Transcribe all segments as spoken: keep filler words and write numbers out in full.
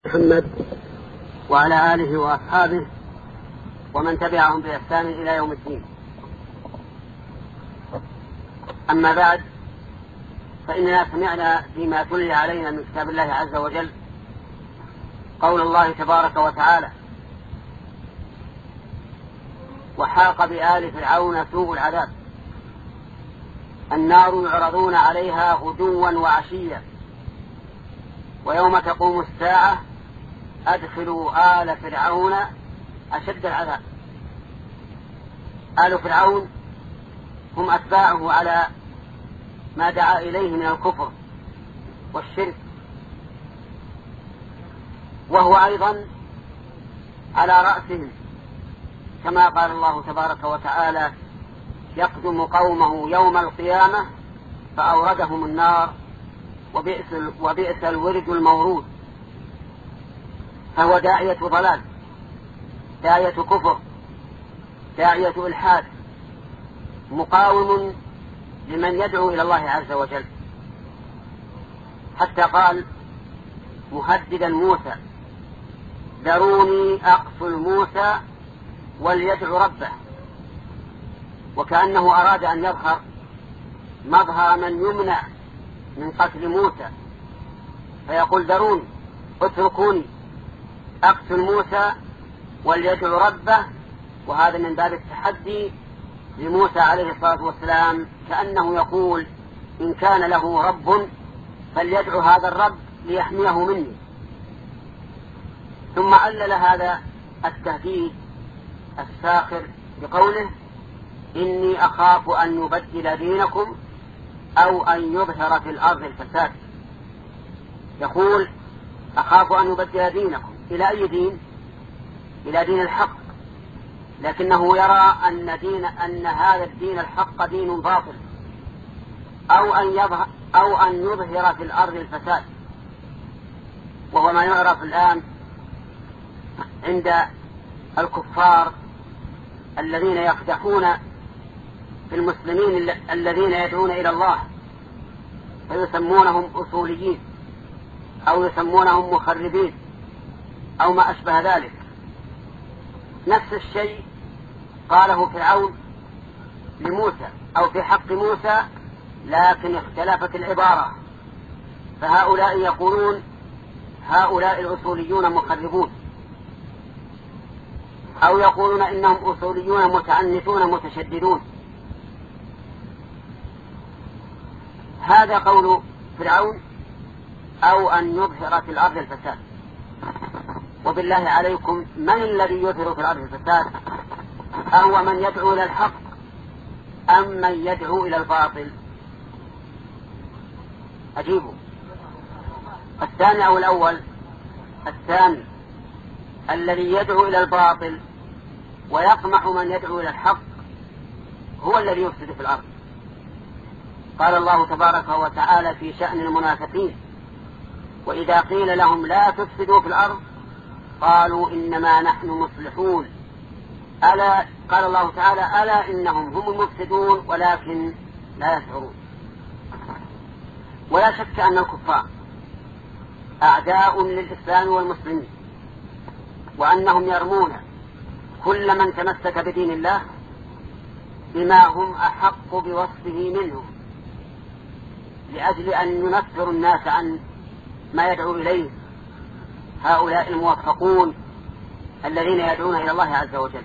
محمد وعلى آله وأصحابه ومن تبعهم بإحسان إلى يوم الدين. أما بعد، فإننا سمعنا فيما تلي علينا من كتاب الله عز وجل قول الله تبارك وتعالى: وحاق بآل فرعون سوء العذاب النار يعرضون عليها غدوا وعشيا ويوم تقوم الساعة أدخلوا آل فرعون أشد العذاب. آل فرعون هم أتباعه على ما دعا إليه من الكفر والشرك، وهو أيضا على رأسهم، كما قال الله تبارك وتعالى: يقدم قومه يوم القيامة فأوردهم النار وبئس, وبئس الورد المورود. فهو داعية ضلال، داعية كفر، داعية إلحاد، مقاوم لمن يدعو إلى الله عز وجل، حتى قال مهددا موسى: ذروني أقتل موسى وليدعو ربه، وكأنه أراد أن يظهر مظهر من يمنع من قتل موسى، فيقول: ذروني، اتركوني أقتل موسى وليدعو ربه. وهذا من باب التحدي لموسى عليه الصلاة والسلام، كأنه يقول: إن كان له رب فليدعو هذا الرب ليحميه مني. ثم علل هذا التهديد الساخر بقوله: إني أخاف أن يبدل دينكم أو أن يظهر في الأرض الفساد. يقول: أخاف أن يبدل دينكم. إلى أي دين؟ إلى دين الحق، لكنه يرى أن, دين أن هذا الدين الحق دين باطل، أو أن يظهر, أو أن يظهر في الأرض الفساد، وهو ما يعرف الآن عند الكفار الذين يقدحون في المسلمين الذين يدعون إلى الله، فيسمونهم أصوليين أو يسمونهم مخربين أو ما أشبه ذلك. نفس الشيء قاله فرعون لموسى أو في حق موسى، لكن اختلفت العبارة، فهؤلاء يقولون هؤلاء الأصوليون مخربون، أو يقولون إنهم أصوليون متعنتون متشددون. هذا قول فرعون: أو أن يظهر في الأرض الفساد. وبالله عليكم، من الذي يظهر في الأرض الفساد؟ أهو من يدعو إلى الحق أم من يدعو إلى الباطل؟ أجيبوا. الثاني أو الأول؟ الثاني، الذي يدعو إلى الباطل ويقمع من يدعو إلى الحق هو الذي يفسد في الأرض. قال الله تبارك وتعالى في شأن المنافقين: وإذا قيل لهم لا تفسدوا في الأرض قالوا إنما نحن مصلحون. ألا قال الله تعالى: ألا إنهم هم المفسدون ولكن لا يشعرون. ولا شك أن الكفار أعداء للإسلام والمسلمين، وأنهم يرمون كل من تمسك بدين الله بما هم أحق بوصفه منه، لأجل أن ينفروا الناس عن ما يدعو إليه هؤلاء الموفقون الذين يدعون إلى الله عز وجل.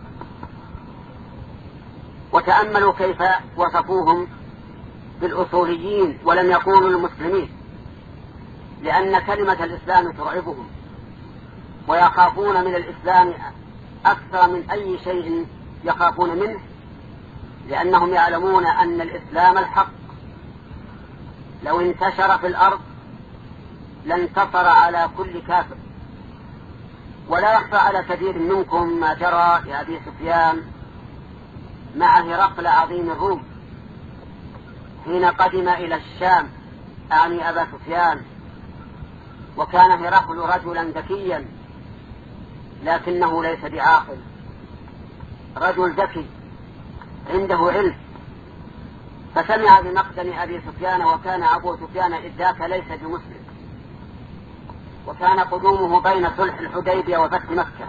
وتأملوا كيف وصفوهم بالأصوليين ولم يقولوا المسلمين، لأن كلمة الإسلام ترعبهم، ويخافون من الإسلام أكثر من أي شيء يخافون منه، لأنهم يعلمون أن الإسلام الحق لو انتشر في الأرض لانتصر على كل كافر. ولا يخفى على كثير منكم ما جرى لأبي سفيان مع هرقل عظيم الروم حين قدم إلى الشام، أعني أبا سفيان. وكان هرقل رجلا ذكيا لكنه ليس بعاقل، رجل ذكي عنده علم، فسمع بمقدم أبي سفيان، وكان أبو سفيان إذ ذاك ليس بمسلم، وكان قدومه بين صلح الحديبية وفتح مكة.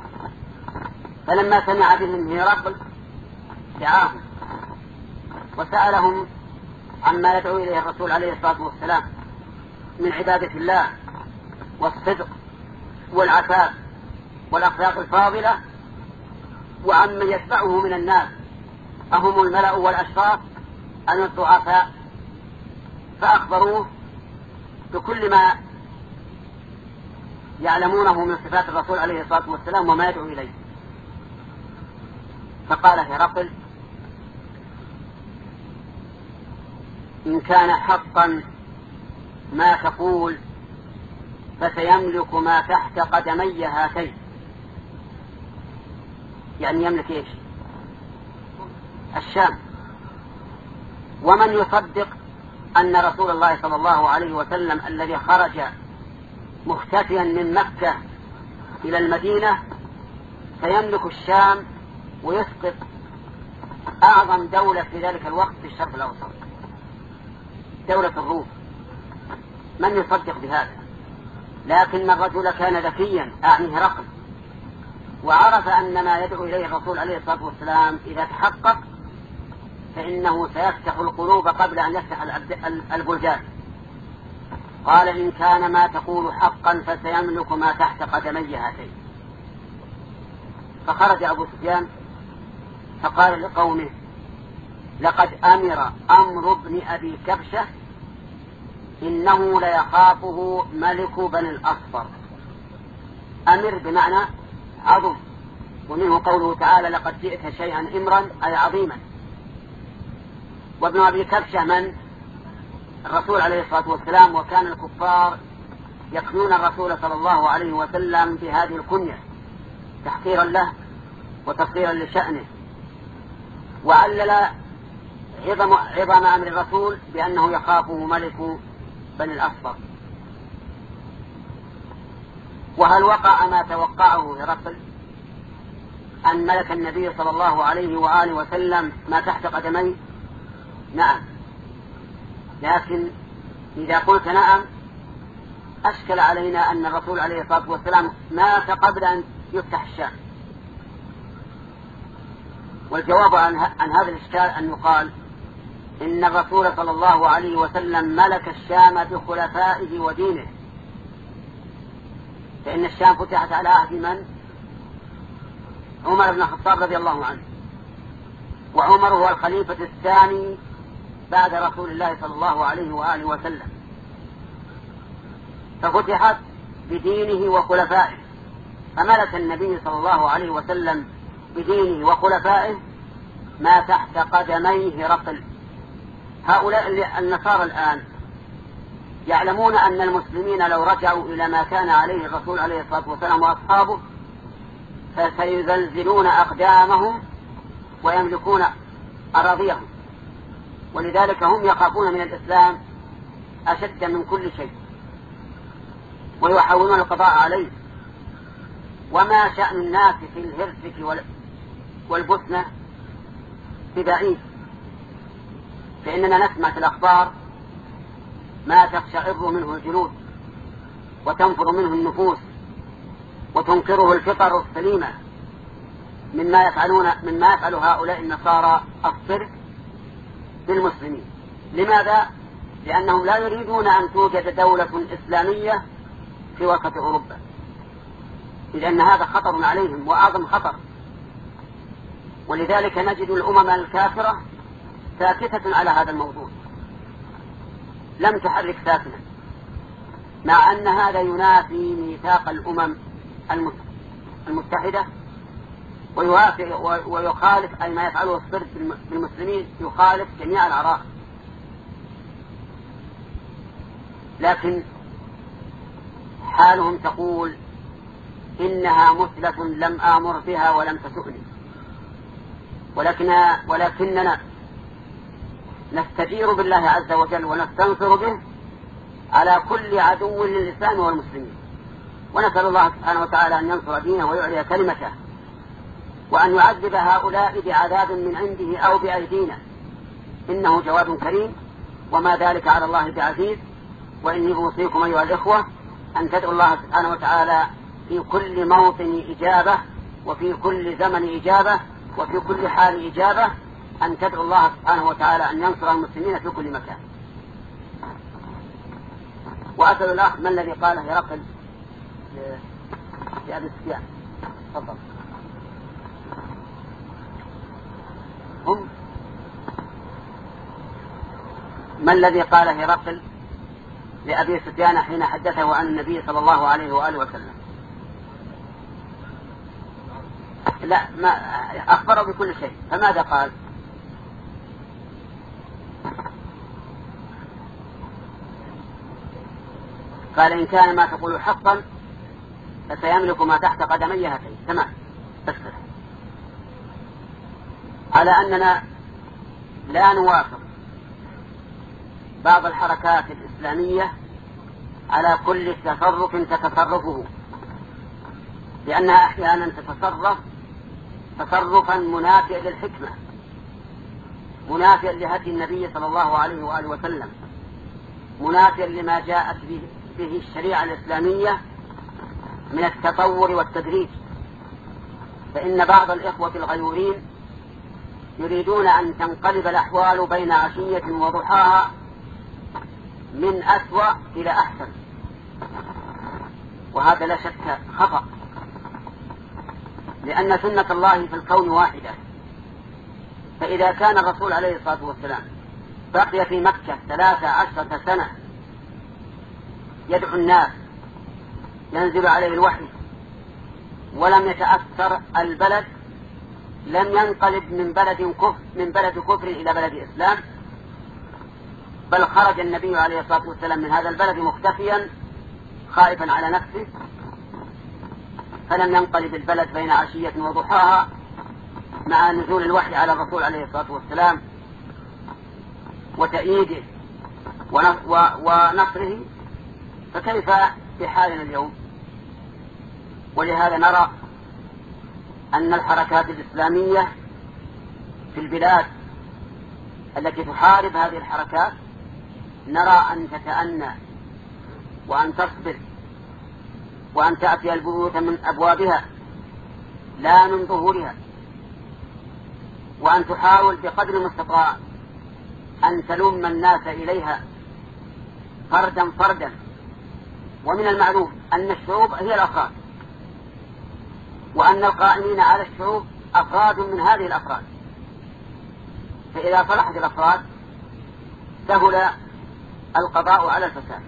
فلما سمع بهم هرقل دعاهم وسألهم عما يدعو إليه الرسول عليه الصلاة والسلام من عبادة الله والصدق والعفاف والأخلاق الفاضلة، وعمن يتبعه من الناس أهم الملأ والأشراف أم الضعفاء، فأخبروه بكل ما يعلمونه من صفات الرسول عليه الصلاة والسلام وما يدعو إليه. فقال هرقل: إن كان حقا ما تقول فسيملك ما تحت قدمي هاتين. يعني يملك إيش؟ الشام. ومن يصدق أن رسول الله صلى الله عليه وسلم الذي خرج مختفيا من مكة إلى المدينة سيملك الشام ويسقط أعظم دولة في ذلك الوقت في الشرق الأوسط، دولة الروم. من يصدق بهذا؟ لكن الرجل كان ذكيا، أعني هرقل، وعرف أن ما يدعو إليه الرسول عليه الصلاة والسلام إذا تحقق فإنه سيفتح القلوب قبل أن يفتح البلدان. قال: إن كان ما تقول حقا فسيملك ما تحت قدمي هاتين. فخرج أبو سفيان فقال لقومه: لقد أمر أمر بن أبي كبشة إنه ليخافه ملك بني الأصفر. أمر بمعنى عظم، ومنه قوله تعالى: لقد جئت شيئا إمرا أي عظيما. وابن أبي كبشة من؟ الرسول عليه الصلاة والسلام، وكان الكفار يكنون الرسول صلى الله عليه وسلم بهذه الكنية تحقيرا له وتصغيرا لشأنه. وعلل عظم, عظم أمر الرسول بأنه يخافه ملك بني الأصفر. وهل وقع ما توقعه هرقل أن ملك النبي صلى الله عليه وآله وسلم ما تحت قدميه؟ نعم، لكن إذا قلت نعم أشكل علينا أن الرسول عليه الصلاة والسلام مات قبل أن يفتح الشام. والجواب عن, عن هذا الإشكال أن يقال إن الرسول صلى الله عليه وسلم ملك الشام بخلفائه ودينه، فإن الشام فتحت على عهد من؟ عمر بن الخطاب رضي الله عنه، وعمر هو الخليفة الثاني بعد رسول الله صلى الله عليه وآله وسلم، ففتحت بدينه وخلفائه، فملك النبي صلى الله عليه وسلم بدينه وخلفائه ما تحت قدميه هرقل. هؤلاء النصارى الآن يعلمون أن المسلمين لو رجعوا إلى ما كان عليه الرسول عليه الصلاة والسلام وأصحابه فسيزلزلون أقدامهم ويملكون أراضيهم، ولذلك هم يخافون من الإسلام أشد من كل شيء ويحاولون القضاء عليه. وما شأن الناس في الهرسك والبوسنة ببعيد، فإننا نسمع في الأخبار ما تقشعر منه الجلود وتنفر منه النفوس وتنكره الفطر السليمة مما يفعلون مما يفعل هؤلاء النصارى الصرف بالمسلمين. لماذا؟ لأنهم لا يريدون أن توجد دولة إسلامية في وسط أوروبا، لأن هذا خطر عليهم وأعظم خطر. ولذلك نجد الأمم الكافرة ساكتة على هذا الموضوع، لم تحرك ساكنا، مع أن هذا ينافي ميثاق الأمم المتحدة ويخالف أي ما يفعله الصرف بالمسلمين، يخالف جميع الأعراف. لكن حالهم تقول إنها مثلة لم آمر بها ولم تسؤني، ولكننا, ولكننا نستجير بالله عز وجل ونستنصر به على كل عدو للإسلام والمسلمين، ونسأل الله سبحانه وتعالى أن ينصر دينه ويعلي كلمته، وأن يعذب هؤلاء بعذاب من عنده أو بأيدينا، إنه جواد كريم وما ذلك على الله بعزيز. وإني أوصيكم أيها الإخوة أن تدعو الله سبحانه وتعالى في كل موطن إجابة، وفي كل زمن إجابة، وفي كل حال إجابة، أن تدعو الله سبحانه وتعالى أن ينصر المسلمين في كل مكان. وأسأل الأخ ما الذي قاله هرقل لأبي سفيان؟ تفضل. هم ما الذي قال هرقل لأبي سفيان حين حدثه عن النبي صلى الله عليه وآله وسلم؟ لا، ما أخبره بكل شيء، فماذا قال؟ قال إن كان ما تقول حقا فسيملك ما تحت قدمي هاتين. تمام. أسفل على أننا لا نوافق بعض الحركات الإسلامية على كل تصرف تتصرفه، لأنها أحيانا تتصرف تصرفا منافيا للحكمة، منافيا لهدي النبي صلى الله عليه وآله وسلم، منافيا لما جاءت به الشريعة الإسلامية من التطور والتدريج. فإن بعض الإخوة الغيورين يريدون أن تنقلب الأحوال بين عشية وضحاها من أسوأ إلى أحسن، وهذا لا شك خطأ، لأن سنة الله في الكون واحدة. فإذا كان الرسول عليه الصلاة والسلام بقي في مكة ثلاث عشرة سنة يدعو الناس، ينزل عليه الوحي، ولم يتأثر البلد، لم ينقلب من بلد كفر من بلد كفر إلى بلد إسلام، بل خرج النبي عليه الصلاة والسلام من هذا البلد مختفيا خائفا على نفسه، فلم ينقلب البلد بين عشية وضحاها مع نزول الوحي على الرسول عليه الصلاة والسلام وتأييده ونصره، فكيف بحالنا اليوم؟ ولهذا نرى أن الحركات الإسلامية في البلاد التي تحارب هذه الحركات نرى أن تتأنى وأن تصبر وأن تأتي البيوت من أبوابها لا من ظهورها، وأن تحاول بقدر المستطاع أن تلم الناس إليها فردا فردا. ومن المعلوم أن الشعوب هي الأفراد، وأن القائمين على الشعوب أفراد من هذه الأفراد، فإذا صلحت الأفراد سهل القضاء على الفساد.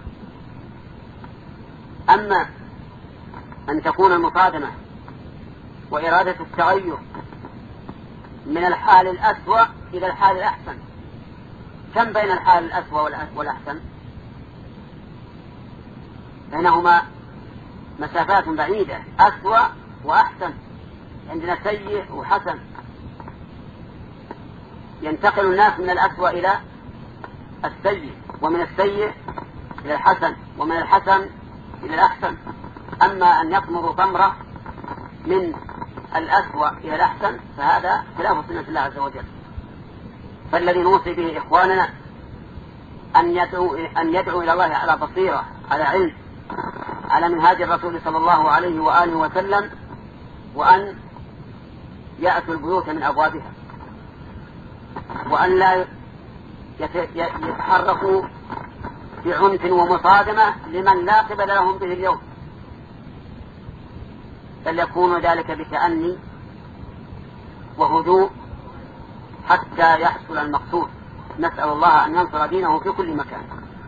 أما أن تكون المصادمة وإرادة التغير من الحال الأسوأ إلى الحال الأحسن، كم بين الحال الأسوأ والأحسن؟ بينهما مسافات بعيدة، أسوأ وأحسن، عندنا سيء وحسن، ينتقل الناس من الأسوأ إلى السيء، ومن السيء إلى الحسن، ومن الحسن إلى الأحسن. أما أن يثمر ثمرة من الأسوأ إلى الأحسن فهذا خلاف سنة الله عز وجل. فالذي نوصي به إخواننا أن يدعو, أن يدعو إلى الله على بصيرة، على علم، على منهاج الرسول صلى الله عليه وآله وسلم، وأن يأتوا البيوت من أبوابها، وأن لا يتحركوا بعنف ومصادمة لمن لا قبل لهم به اليوم، بل يكون ذلك بتأني وهدوء حتى يحصل المقصود. نسأل الله أن ينصر دينه في كل مكان.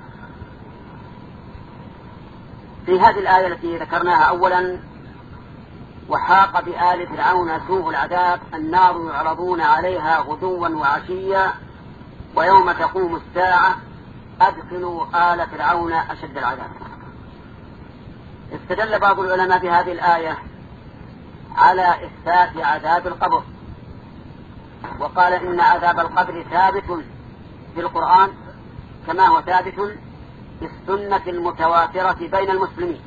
في هذه الآية التي ذكرناها أولا: وحاق بآل فرعون سوء العذاب النار يعرضون عليها غدوا وعشيا ويوم تقوم الساعة أدخلوا آل فرعون أشد العذاب. استدل بعض العلماء بهذه الآية على إثبات عذاب القبر، وقال إن عذاب القبر ثابت في القرآن كما هو ثابت في السنة المتواترة بين المسلمين.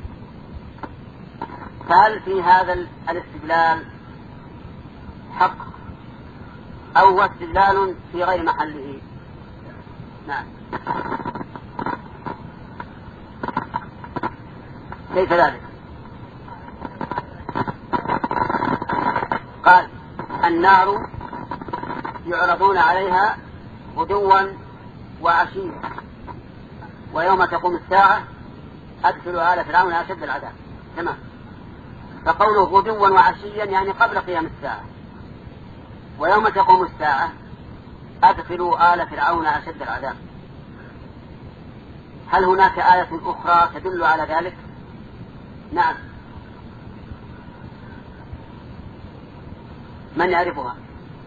فهل في هذا الاستدلال حق أو هو استدلال في غير محله؟ نعم. كيف ذلك؟ قال النار يعرضون عليها غدوا وعشيا ويوم تقوم الساعة أدخلوا آل فرعون أشد العذاب. تمام. فقوله غدوا وعشيا يعني قبل قيام الساعة، ويوم تقوم الساعة أدخلوا آل فرعون أشد العذاب. هل هناك آية أخرى تدل على ذلك؟ نعم. من يعرفها؟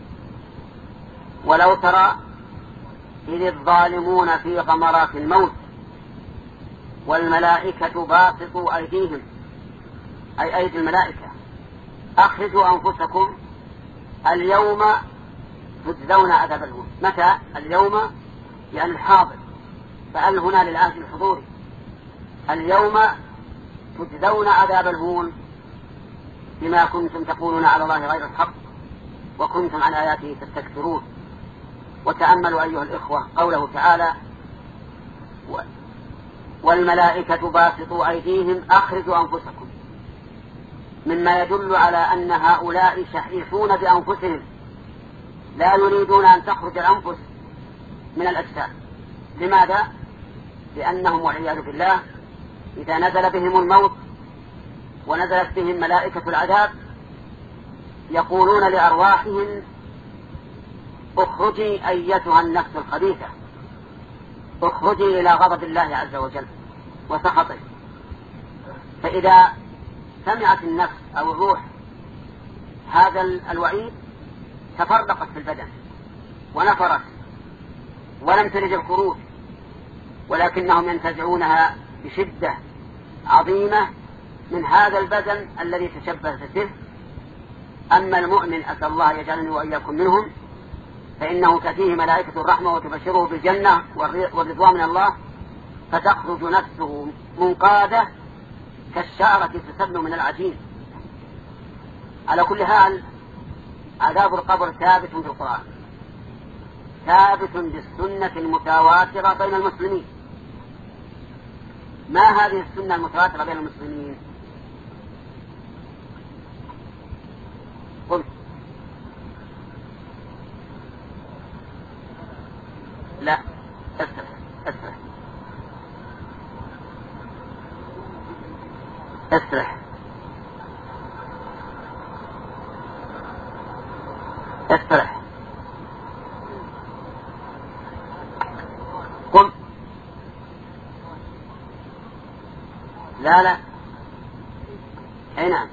ولو ترى إذ الظالمون في غمرات الموت والملائكة باسطوا أيديهم، أي أيدي الملائكة، أخرجوا أنفسكم اليوم تجزون عذاب الهون. متى اليوم؟ يعني الحاضر، فهل هنا للعهد الحضوري. اليوم تجزون عذاب الهون بما كنتم تقولون على الله غير الحق وكنتم عن آياته تستكبرون. وتأملوا أيها الإخوة قوله تعالى والملائكة باسطوا أيديهم أخرجوا أنفسكم، مما يدل على أن هؤلاء شحيحون بأنفسهم، لا يريدون أن تخرج الأنفس من الأجساد. لماذا؟ لأنهم والعياذ بالله إذا نزل بهم الموت ونزلت بهم ملائكة العذاب يقولون لأرواحهم اخرجي أيتها النفس الخبيثة، اخرجي إلى غضب الله عز وجل وسخطه. فإذا سمعت النفس أو الروح هذا الوعيد تفرقت في البدن ونفرت ولم ترد الخروج، ولكنهم ينتزعونها بشدة عظيمة من هذا البدن الذي تشبث به. أما المؤمن أسأل الله يجعلني وإياكم منهم فإنه تأتيه ملائكة الرحمة وتبشره بالجنة والرضوان من الله، فتخرج نفسه منقادة كالشعرة تسل من العجين. على كل حال عذاب القبر ثابت في القرآن، ثابت بالسنة المتواترة بين المسلمين. ما هذه السنة المتواترة بين المسلمين؟ قل لا استرح استرح استرح استرح قم. لا لا اي نعم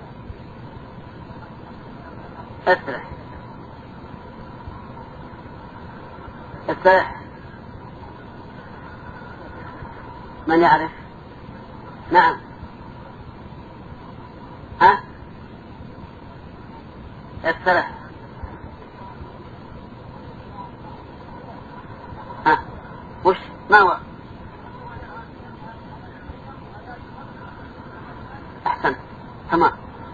استرح استرح. من يعرف؟ نعم. ها استرح. ها وش ما هو؟ أحسن تمام.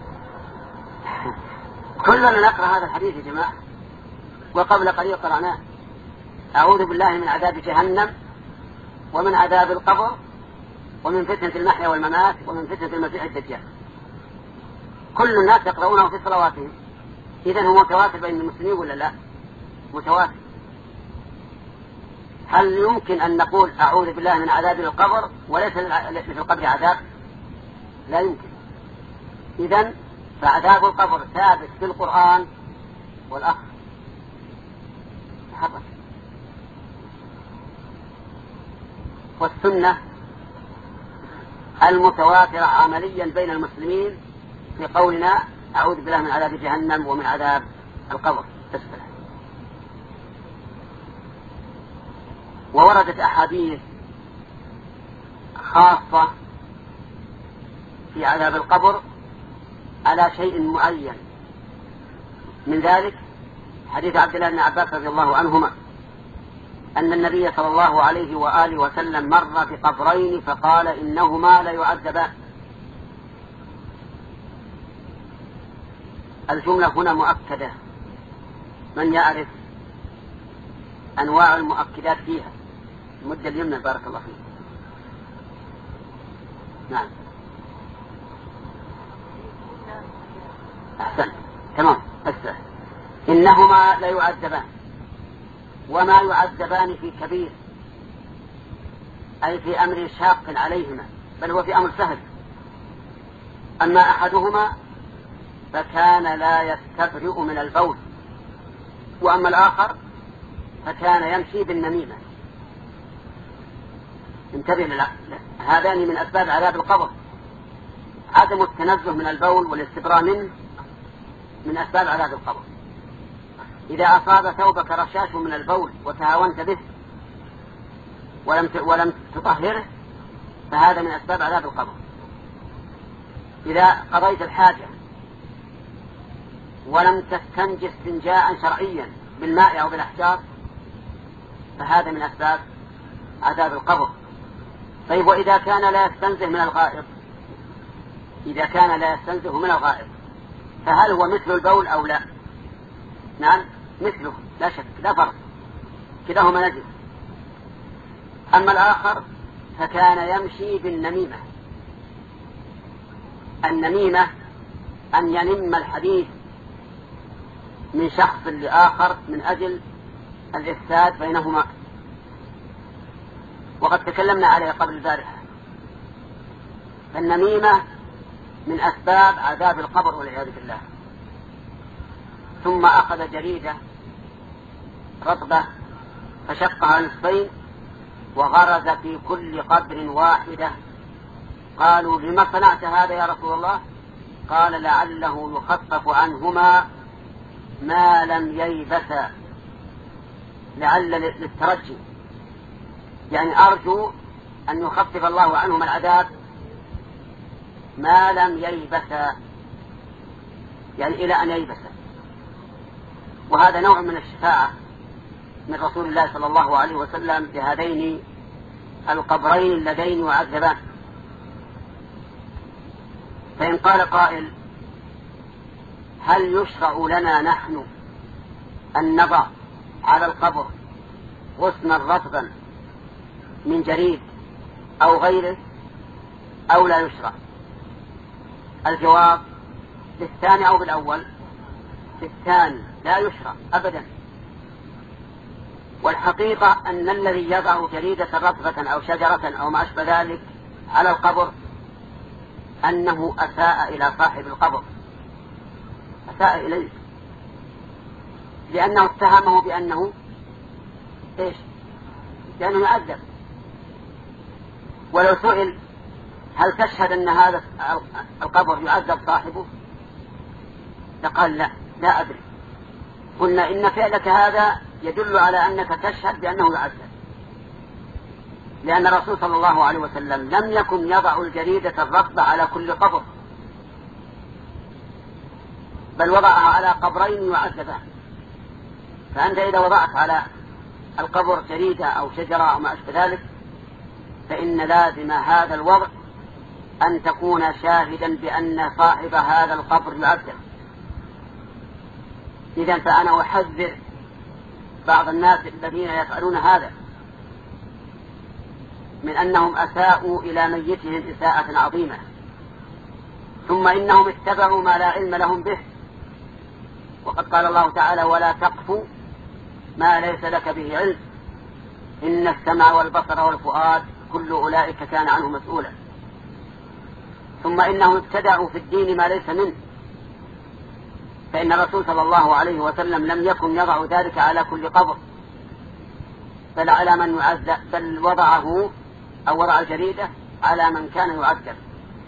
كلنا نقرأ هذا الحديث يا جماعة، وقبل قليل قرأناه: أعوذ بالله من عذاب جهنم ومن عذاب القبر ومن فتنة المحيا والممات ومن فتنة المسيح الدجال. كل الناس يقرؤونه في صلواتهم. إذن هو متواتر بين المسلمين ولا لا؟ متواتر. هل يمكن أن نقول أعوذ بالله من عذاب القبر وليس في القبر عذاب؟ لا يمكن. إذن فعذاب القبر ثابت في القرآن والأخ تحرك. والسنة المتواترة عمليا بين المسلمين في قولنا أعوذ بالله من عذاب جهنم ومن عذاب القبر. تسبح. ووردت أحاديث خاصة في عذاب القبر على شيء معين، من ذلك حديث عبد الله بن عباس رضي الله عنهما أن النبي صلى الله عليه وآله وسلم مر بقبرين فقال إنهما لا يعذبان. الجملة هنا مؤكدة. من يعرف أنواع المؤكدات فيها؟ المدة اليمنى بارك الله فيك. نعم أحسن تمام. أسأل. إنهما لا يعذبان، وما يعذبان في كبير، أي في أمر شاق عليهما، بل هو في أمر سهل. أما أحدهما فكان لا يستبرئ من البول، وأما الآخر فكان يمشي بالنميمة. انتبه لله، هذان من أسباب عذاب القبر. عدم التنزه من البول والاستبراء منه من أسباب عذاب القبر. إذا أصاب ثوبك رشاش من البول وتهاونت به ولم ولم تطهره فهذا من أسباب عذاب القبر. إذا قضيت الحاجة ولم تستنج استنجاء شرعيا بالماء أو بالأحجار فهذا من أسباب عذاب القبر. طيب، وإذا كان لا يستنزه من الغائط، إذا كان لا يستنزه من الغائط فهل هو مثل البول أو لا؟ نعم مثله، لا شك، لا فرق، كلاهما نجس. أما الآخر فكان يمشي بالنميمة. النميمة أن ينم الحديث من شخص لآخر من أجل الإفساد بينهما، وقد تكلمنا عليه قبل البارحة. فالنميمة من أسباب عذاب القبر والعياذ بالله. ثم أخذ جريدة رطبة فشقها نصفين وغرز في كل قبر واحدة. قالوا: لما صنعت هذا يا رسول الله؟ قال: لعله يخفف عنهما ما لم ييبسا، لعل للترجي، يعني أرجو أن يخفف الله عنهما العذاب ما لم ييبسا، يعني إلى أن ييبسا. وهذا نوع من الشفاعة من رسول الله صلى الله عليه وسلم بهذين القبرين اللذين يعذبان. فإن قال قائل: هل يشرع لنا نحن أن نضع على القبر غصنا رطبا من جريد أو غيره أو لا يشرع؟ الجواب بالثاني أو بالأول؟ بالثاني، لا يشرع أبدا. والحقيقة أن الذي يضع جريدة رطبة أو شجرة أو ما أشبه ذلك على القبر أنه أساء إلى صاحب القبر، أساء إليه، لأنه اتهمه بأنه إيش؟ لأنه يعذب. ولو سئل: هل تشهد أن هذا القبر يعذب صاحبه؟ فقال: لا لا أدري. قلنا: إن فعلك هذا يدل على أنك تشهد بأنه يعذب، لأن الرسول صلى الله عليه وسلم لم يكن يضع الجريدة الرطبة على كل قبر، بل وضعها على قبرين يعذبان. فأنت إذا وضعت على القبر جريدة أو شجرة أو ما أشبه ذلك فإن لازم هذا الوضع أن تكون شاهدا بأن صاحب هذا القبر يعذب. إذن فأنا أحذر بعض الناس الذين يفعلون هذا من أنهم أساءوا إلى ميتهم إساءة عظيمة، ثم إنهم اتبعوا ما لا علم لهم به. وقد قال الله تعالى: ولا تقف ما ليس لك به علم إن السمع والبصر والفؤاد كل أولئك كان عنه مسؤولا. ثم إنهم ابتدعوا في الدين ما ليس منه، فإن الرسول صلى الله عليه وسلم لم يكن يضع ذلك على كل قبر، بل على من يعذب، بل وضعه أو وضع الجريدة على من كان يعذب.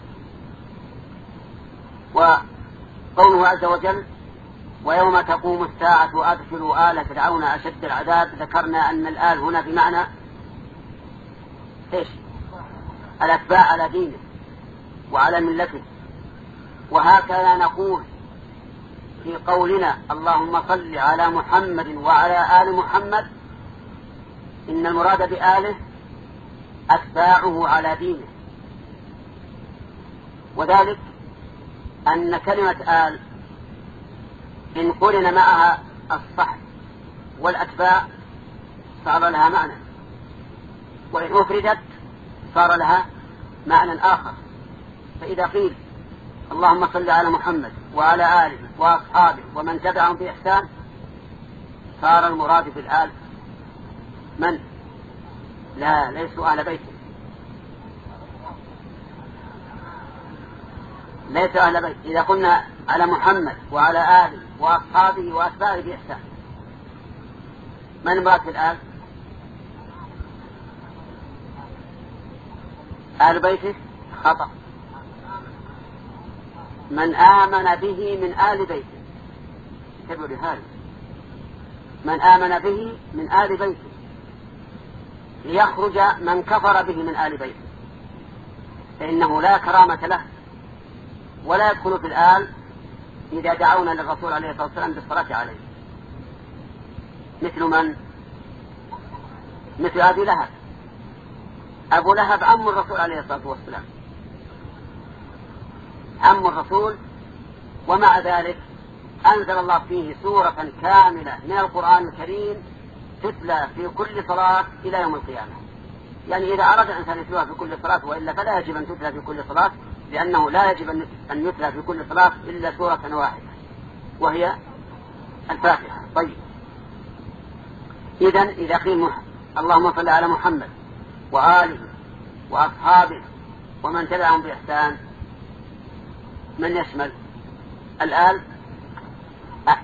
وقوله عز وجل: ويوم تقوم الساعة أدخلوا آل فرعون أشد العذاب، ذكرنا أن الآل هنا بمعنى إيش؟ الأتباع على دينه وعلى ملته. وهكذا نقول في قولنا: اللهم صل على محمد وعلى آل محمد، إن المراد بآله أتباعه على دينه. وذلك أن كلمة آل إن قرن معها الصحب والأتباع صار لها معنى، وإن أفردت صار لها معنى آخر. فإذا قيل اللهم صل على محمد وعلى آله وأصحابه ومن تبعهم بإحسان، صار المراد بالآل من؟ لا، ليسوا أهل بيته، ليسوا أهل بيته. إذا قلنا على محمد وعلى آله وأصحابه وأتباعه بإحسان، من المراد بالآل؟ آل بيته؟ خطأ. من آمن به من آل بيته، انتبهوا لهذا، من آمن به من آل بيته، ليخرج من كفر به من آل بيته، فإنه لا كرامة له ولا يدخل في الآل إذا دعونا للرسول عليه الصلاة والسلام بالصلاة عليه. مثل من؟ مثل أبي لهب. أبو لهب عم الرسول عليه الصلاة والسلام، عم الرسول، ومع ذلك أنزل الله فيه سورة كاملة من القرآن الكريم تتلى في كل صلاة إلى يوم القيامة. يعني إذا أراد الإنسان يتلوها في كل صلاة، وإلا فلا يجب أن تتلى في كل صلاة، لأنه لا يجب أن يتلى في كل صلاة إلا سورة واحدة وهي الفاتحة. طيب، إذن إذا قيل اللهم صل على محمد وآله وأصحابه ومن تبعهم بإحسان، من يشمل الآل؟ أه.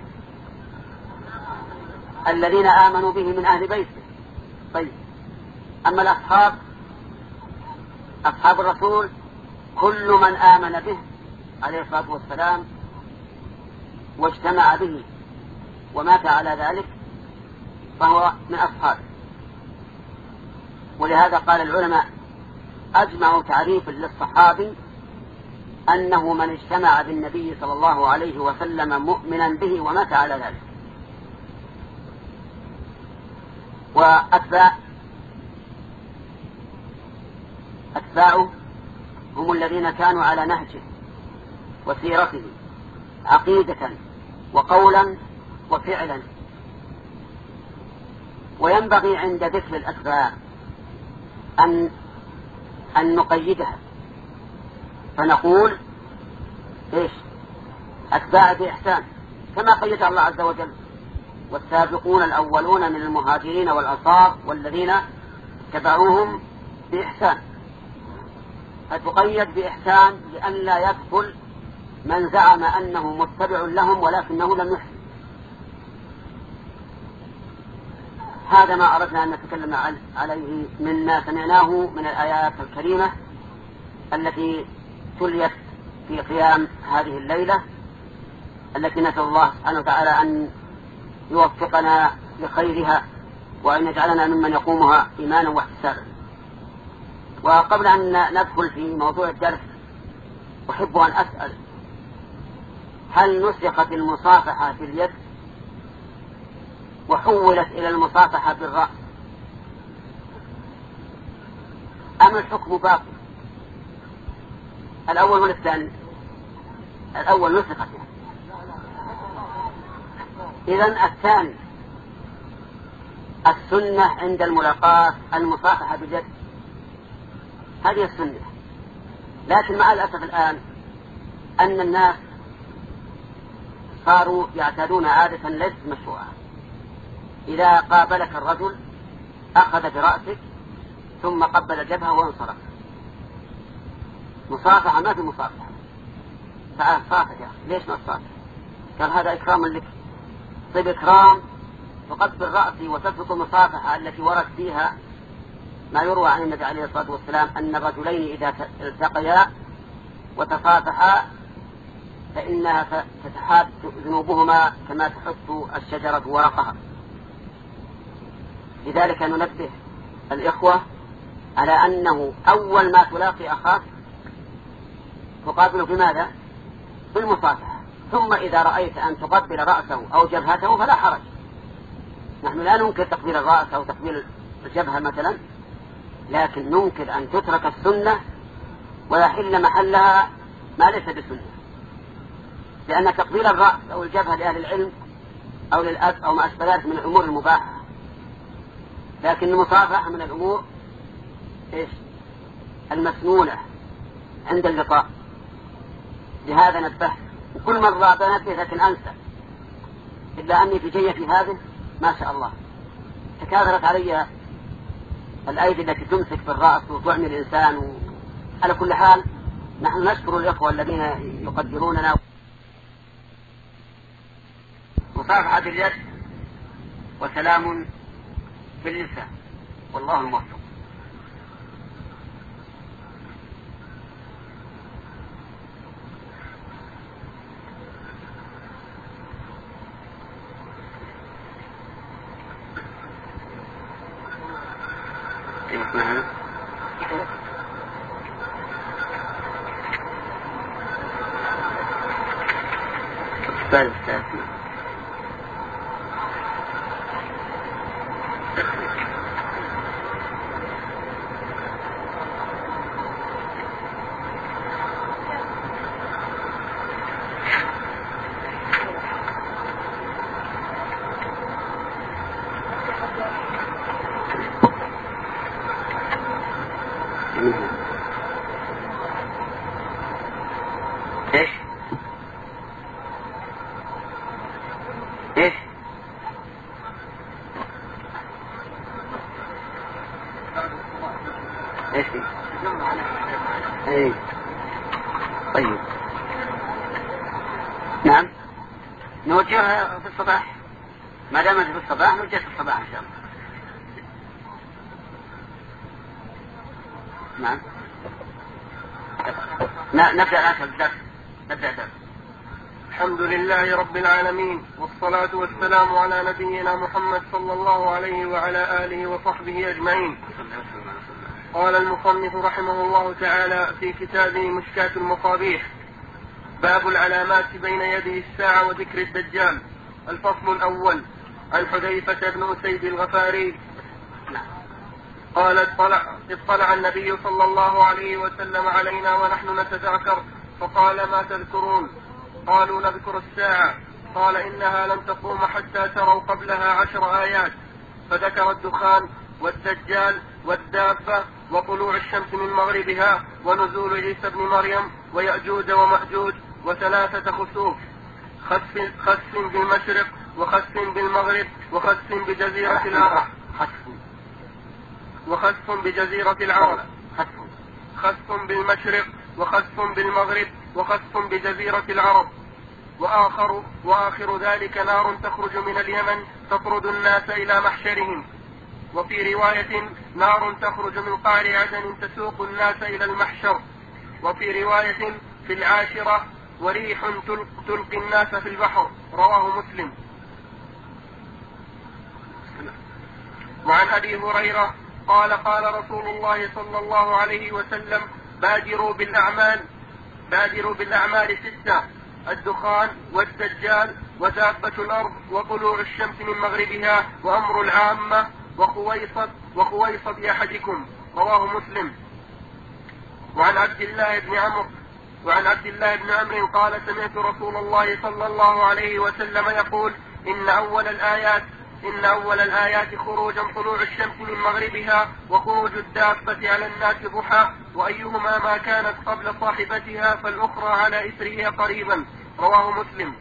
الذين آمنوا به من أهل بيته. طيب، أما الأصحاب، أصحاب الرسول كل من آمن به عليه الصلاة والسلام واجتمع به ومات على ذلك فهو من أصحابه. ولهذا قال العلماء أجمعوا تعريف للصحابي أنه من اجتمع بالنبي صلى الله عليه وسلم مؤمنا به ومات على ذلك. وأتباع أتباعه هم الذين كانوا على نهجه وسيرته عقيدة وقولا وفعلا. وينبغي عند ذكر الأتباع أن أن نقيدها فنقول إيش؟ أتباع بإحسان، كما قيد الله عز وجل والسابقون الأولون من المهاجرين والأنصار والذين تبعوهم بإحسان، فتقيد بإحسان لأن لا يدخل من زعم أنه متبع لهم ولكنه لم يحسن. هذا ما أردنا أن نتكلم عليه مما سمعناه من الآيات الكريمة التي تليت في قيام هذه الليلة، التي نسأل الله سبحانه وتعالى أن يوفقنا لخيرها وأن يجعلنا ممن يقومها إيمانا واحتسابا. وقبل أن ندخل في موضوع الدرس أحب أن أسأل: هل نسخت المصافحة في اليد وحولت إلى المصافحة بالرأس أم الحكم باقي؟ الأول ولا الثاني؟ الأول نسخت يعني. إذن الثاني السنة عند الملاقاة المصافحة باليد، هذه السنة. لكن مع الأسف الآن أن الناس صاروا يعتادون عادة ليست مشروعة. إذا قابلك الرجل أخذ برأسك ثم قبل الجبهة وانصرف. مصافحة؟ ما في مصافحة. تعال صافح يا أخي، ليش ما تصافح؟ قال هذا إكرام لك. طيب إكرام تقبل رأسي وتترك المصافحة التي ورد فيها ما يروى عن النبي عليه الصلاة والسلام أن الرجلين إذا التقيا وتصافحا فإنها تتحات ذنوبهما كما تحط الشجرة ورقها. لذلك ننبه الإخوة على أنه أول ما تلاقي أخاك تقابله بماذا؟ بالمصافحة. ثم إذا رأيت أن تقبل رأسه أو جبهته فلا حرج. نحن لا ننكر تقبيل الرأس أو تقبيل الجبهة مثلا، لكن ننكر أن تترك السنة ويحل محلها ما ليس بسنة، لأن تقبيل الرأس أو الجبهة لأهل العلم أو للأب أو ما أشبه ذلك من الأمور المباحة، لكن المصافحة من الأمور إيش؟ المسنونة عند اللقاء. لهذا نبهت، وكل مرة بنبه لكن أنسى، إلا أني في جيتي هذه ما شاء الله تكاثرت علي الأيدي التي تمسك في الرأس وتعني الإنسان و... على كل حال نحن نشكر الإخوة الذين يقدروننا. مصافحة اليد وسلام باللسان، والله الموفق. نعم. أستاذ أستاذ ايش ايش ايش ايه طيب نعم نوجهها في الصباح، ما دامت في الصباح نوجهها في الصباح ان شاء الله. نعم نبدأ الدرس. نبدأ الدرس. الحمد لله رب العالمين، والصلاة والسلام على نبينا محمد صلى الله عليه وعلى آله وصحبه أجمعين. قال المصنف رحمه الله تعالى في كتابه مشكاة المصابيح: باب العلامات بين يدي الساعة وذكر الدجال. الفصل الأول. عن حذيفة بن أسيد الغفاري قال: اطلع, اطلع النبي صلى الله عليه وسلم علينا ونحن نتذاكر فقال: ما تذكرون؟ قالوا: نذكر الساعة. قال: إنها لن تقوم حتى تروا قبلها عشر آيات، فذكر الدخان والدجال والدابة وطلوع الشمس من مغربها ونزول عيسى بن مريم ويأجوج ومأجوج وثلاثة خسوف، خسف, خسف بالمشرق وخسف بالمغرب وخسف بجزيرة العرب وخسف بجزيرة العرب خسف بالمشرق وخسف بالمغرب وخسف بجزيرة العرب، وآخر, وآخر ذلك نار تخرج من اليمن تطرد الناس إلى محشرهم. وفي رواية: نار تخرج من قعر عدن تسوق الناس إلى المحشر. وفي رواية: في العاشرة: وريح تلقي الناس في البحر. رواه مسلم. وعن أبي هريرة قال: قال رسول الله صلى الله عليه وسلم: بادروا بالأعمال بادروا بالأعمال ستة: الدخان والدجال ودابة الأرض وطلوع الشمس من مغربها وأمر العامة وخويصة وخويصة أحدكم. رواه مسلم. وعن عبد الله بن عمرو وعن عبد الله بن عمرو قال: سمعت رسول الله صلى الله عليه وسلم يقول: إن أول الآيات إن أول الآيات خروجا طلوع الشمس من مغربها وخروج الدابة على الناس ضحى، وأيهما ما كانت قبل صاحبتها فالأخرى على إثرها قريبا. رواه مسلم.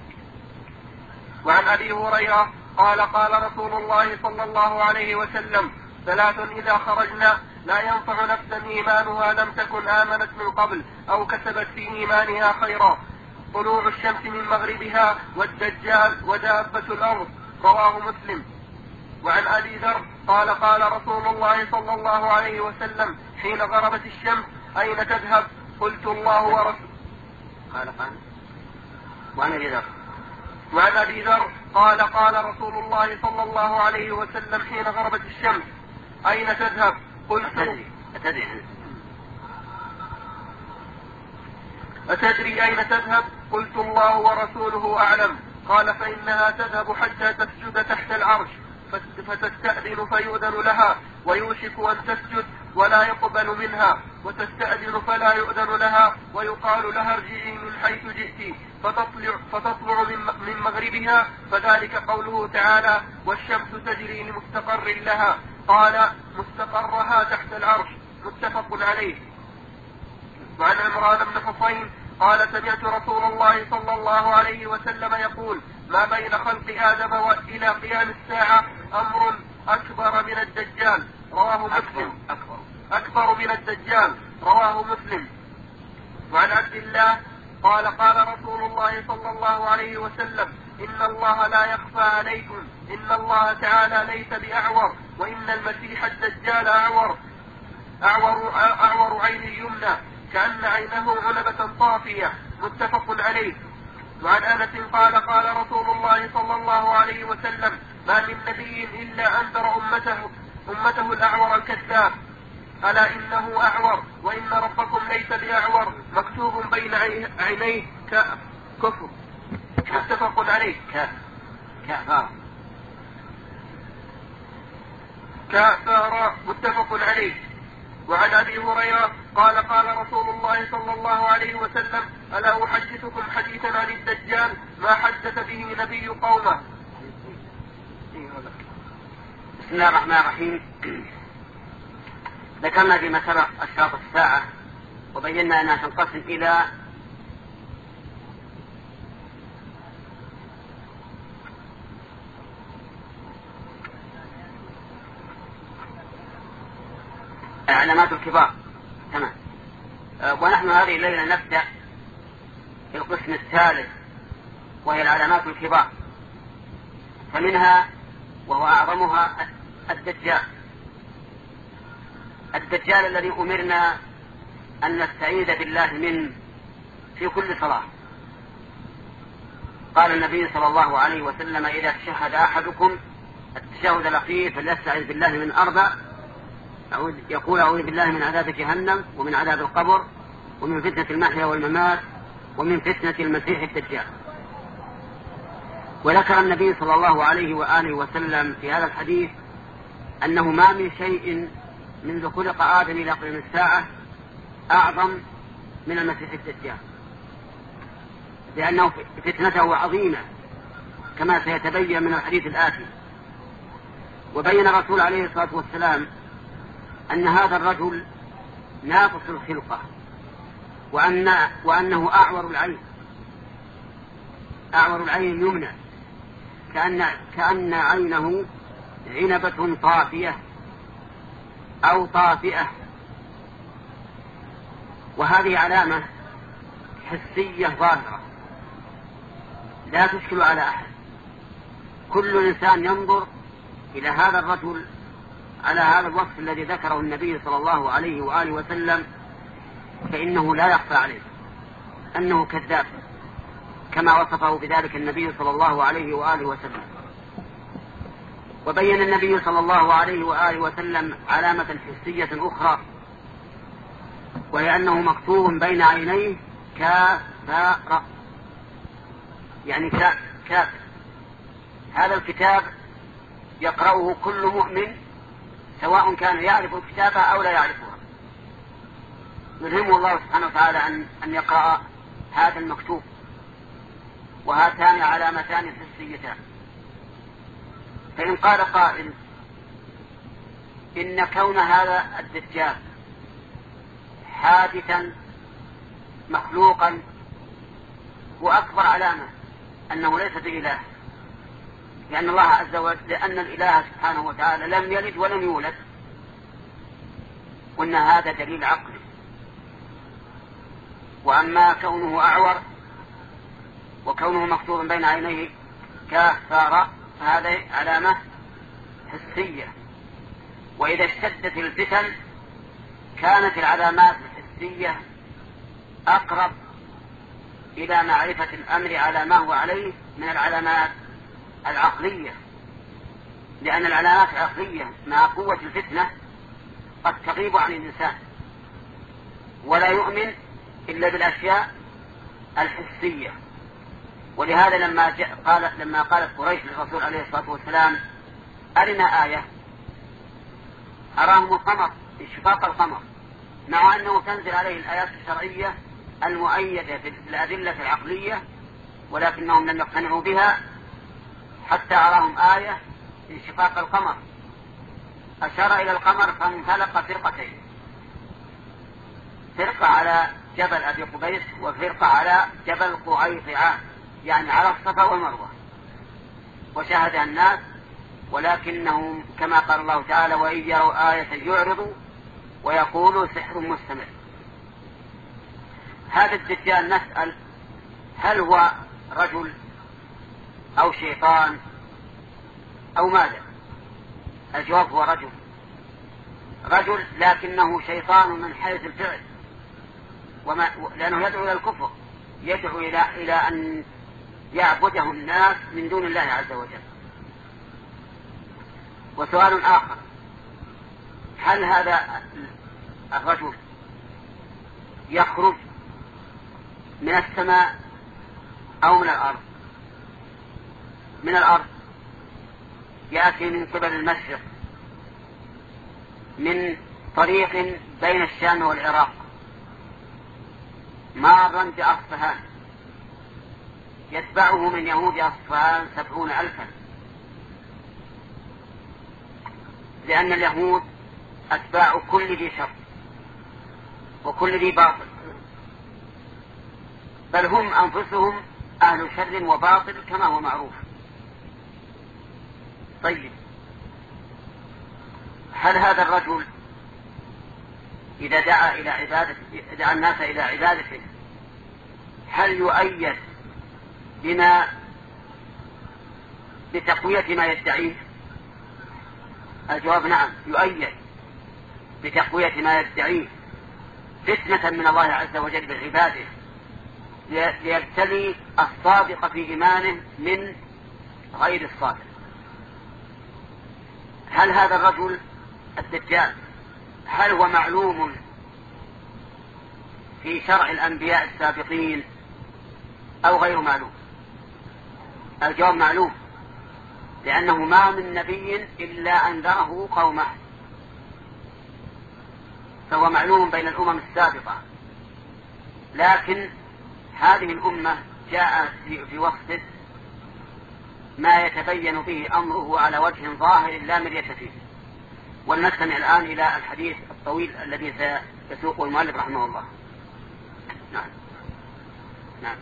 وعن أبي هريرة قال: قال رسول الله صلى الله عليه وسلم: ثلاث إذا خرجنا لا ينفع نفسا إيمانها لم تكن آمنت من قبل أو كسبت في إيمانها خيرا: طلوع الشمس من مغربها والدجال ودابة الأرض. رواه مسلم. وعن أبي ذر قال: قال رسول الله صلى الله عليه وسلم حين غربت الشمس: أين تذهب؟ قلت: الله ورسوله. قال قال وعن أبي ذر وعن أبي ذر قال: قال رسول الله صلى الله عليه وسلم حين غربت الشمس: أين تذهب؟ قلت: أتدري أتدري أين تذهب؟ قلت: الله ورسوله أعلم. قال: فإنها تذهب حتى تسجد تحت العرش فتستأذن فيؤذن لها، ويوشك أن تسجد ولا يقبل منها، وتستأذن فلا يؤذن لها، ويقال لها: ارجعي من حيث جئت، فتطلع, فتطلع من مغربها، فذلك قوله تعالى: والشمس تجري لمستقر لها. قال: مستقرها تحت العرش. متفق عليه. وعن عمران بن حصين قال سمعت رسول الله صلى الله عليه وسلم يقول ما بين خلق آدم وإلى قيام الساعة أمر أكبر من الدجال رواه مسلم أكبر, أكبر من الدجال رواه مسلم. وعن عبد الله قال قال رسول الله صلى الله عليه وسلم إن الله لا يخفى عليكم إن الله تعالى ليس بأعور وإن المسيح الدجال أعور أعور, أعور عين اليمنى كأن عينه عنبة طافية متفق عليه. وعن أنس قال قال رسول الله صلى الله عليه وسلم ما من نبي إلا أنذر أمته, أمته الأعور الكذاب ألا إنه أعور وإن ربكم ليس بأعور مكتوب بين عينيه كفر متفق عليه. كافر كافر متفق عليه. وعن أبي هريرة قال قال رسول الله صلى الله عليه وسلم ألا أحدثكم حديثا عن الدجال ما حدث به نبي قومه. بسم الله الرحمن الرحيم. ذكرنا فيما سبق أشراط الساعة وبينا أنها تنقسم إلى العلامات الكبار. تمام. ونحن هذه الليلة نبدأ في القسم الثالث وهي العلامات الكبار، فمنها وهو أعظمها الدجال. الدجال الذي أمرنا أن نستعيذ بالله منه في كل صلاة. قال النبي صلى الله عليه وسلم إذا تشهد أحدكم التشهد الأخير فليستعيذ بالله من أربع، يقول أعوذ بالله من عذاب جهنم ومن عذاب القبر ومن فتنة المحيا والممات ومن فتنة المسيح الدجال. وذكر النبي صلى الله عليه وآله وسلم في هذا الحديث أنه ما من شيء منذ خلق آدم إلى قيام الساعة أعظم من المسيح الدجال، لأنه فتنته عظيمة كما سيتبين من الحديث الآتي. وبين الرسول عليه الصلاة والسلام أن هذا الرجل ناقص الخلقة وأن وأنه أعور العين أعور العين اليمنى كأن كأن عينه عنبة طافية أو طافئة. وهذه علامة حسية ظاهرة لا تشكل على أحد. كل إنسان ينظر إلى هذا الرجل على هذا الوصف الذي ذكره النبي صلى الله عليه وآله وسلم فإنه لا يخفى عليه أنه كذاب كما وصفه بذلك النبي صلى الله عليه وآله وسلم. وبين النبي صلى الله عليه وآله وسلم علامة حسية أخرى وهي أنه مكتوب بين عينيه كافر، يعني كافر. هذا الكتاب يقرأه كل مؤمن سواء كان يعرف الكتابة أو لا يعرفها. يلهمه الله سبحانه وتعالى أن, أن يقرأ هذا المكتوب. وهاتان علامتان حسيتان. فإن قال قائل إن كون هذا الدجال حادثا مخلوقا وأكبر علامة أنه ليس بإله، لأن الله عز وجل لأن الإله سبحانه وتعالى لم يلد ولم يولد، وأن هذا دليل عقلي. وأما كونه أعور وكونه مكتوب بين عينيه كافر فهذا علامة حسية. وإذا اشتدت الفتن كانت العلامات الحسية أقرب إلى معرفة الأمر على ما هو عليه من العلامات العقلية، لأن العلامات العقلية مع قوة الفتنة قد تغيب عن الإنسان ولا يؤمن إلا بالأشياء الحسية. ولهذا لما جاء قال لما قالت قريش للرسول عليه الصلاة والسلام أرنا آية، أراهم القمر انشقاق القمر، مع أنه تنزل عليه الآيات الشرعية المؤيدة بالأدلة العقلية، ولكنهم لم يقتنعوا بها حتى أراهم آية انشقاق القمر. أشار إلى القمر فانفلق فرقتين، فرقة على جبل أبي قبيس وفرقة على جبل قعيطعان، يعني على الصفا والمروة، وشاهدها الناس، ولكنهم كما قال الله تعالى وإن يروا آية يعرضوا ويقولوا سحر مستمر. هذا الدجال نسأل هل هو رجل أو شيطان أو ماذا؟ الجواب هو رجل، رجل لكنه شيطان من حيث الفعل، وما لأنه يدعو إلى الكفر، يدعو إلى إلى أن يعبده الناس من دون الله عز وجل. وسؤال آخر، هل هذا الرجل يخرج من السماء أو من الأرض؟ من الأرض، يأتي من قبل المشرق من طريق بين الشام والعراق مارا بأصفهان، يتبعه من يهود أصفهان سبعون ألفا، لأن اليهود أتباع كل ذي شر وكل ذي باطل، بل هم أنفسهم أهل شر وباطل كما هو معروف. طيب، هل هذا الرجل إذا دعا إلى عبادة دعا الناس إلى عبادته هل يؤيد بما بتقوية ما يدعيه؟ الجواب نعم، يؤيد بتقوية ما يدعيه فتنة من الله عز وجل بعباده، ليبتلي الصادق في إيمانه من غير الصادق. هل هذا الرجل الدجال هل هو معلوم في شرع الأنبياء السابقين أو غير معلوم؟ الجواب معلوم، لأنه ما من نبي إلا أنذره قومه، فهو معلوم بين الأمم السابقة، لكن هذه الأمة جاء في وقته ما يتبين به أمره على وجه ظاهر لا مرية فيه. ولنستمع الآن إلى الحديث الطويل الذي سيسوقه المؤلف رحمه الله. نعم نعم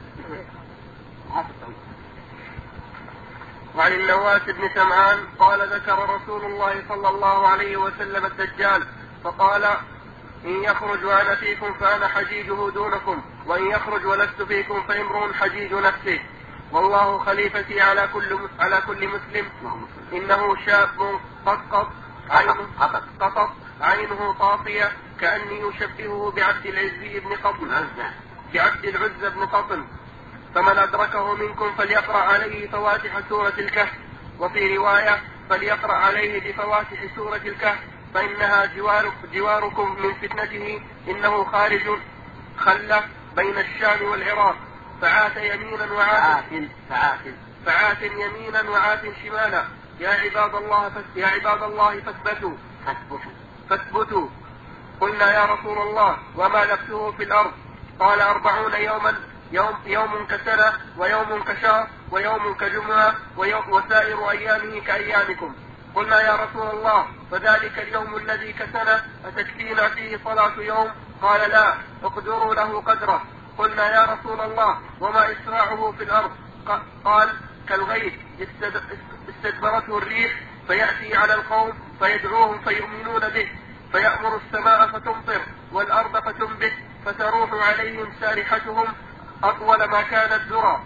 وعن النواس بن سمعان قال ذكر رسول الله صلى الله عليه وسلم الدجال فقال إن يخرج وأنا فيكم فأنا حجيجه دونكم، وإن يخرج ولست فيكم فامرؤ حجيج نفسه، والله خليفتي على كل على كل مسلم، إنه شاب قطط عينه قطط عينه طافية كأني يشبهه بعبد العز بن قطن بعبد العز بن قطن، فمن أدركه منكم فليقرأ عليه فواتح سورة الكهف، وفي رواية فليقرأ عليه بفواتح سورة الكهف فإنها جوار جواركم من فتنته، إنه خارج خلف بين الشام والعراق، فعات يمينا وعات فعات فعات يمينا وعات شمالا، يا عباد الله يا عباد الله فاثبتوا فاثبتوا. قلنا يا رسول الله وما لبثه في الأرض؟ قال أربعون يوما، يوم, يوم كسنة ويوم كشهر ويوم كجمعة وسائر أيامه كأيامكم. قلنا يا رسول الله فذلك اليوم الذي كسنة أتكفينا فيه صلاة يوم؟ قال لا، اقدروا له قدره. قلنا يا رسول الله وما إسراعه في الأرض؟ قال كالغيث استدبرته الريح فيأتي على القوم فيدعوهم فيؤمنون به، فيأمر السماء فتمطر والأرض فتنبت، فتروح عليهم سارحتهم أطول ما كان الذرى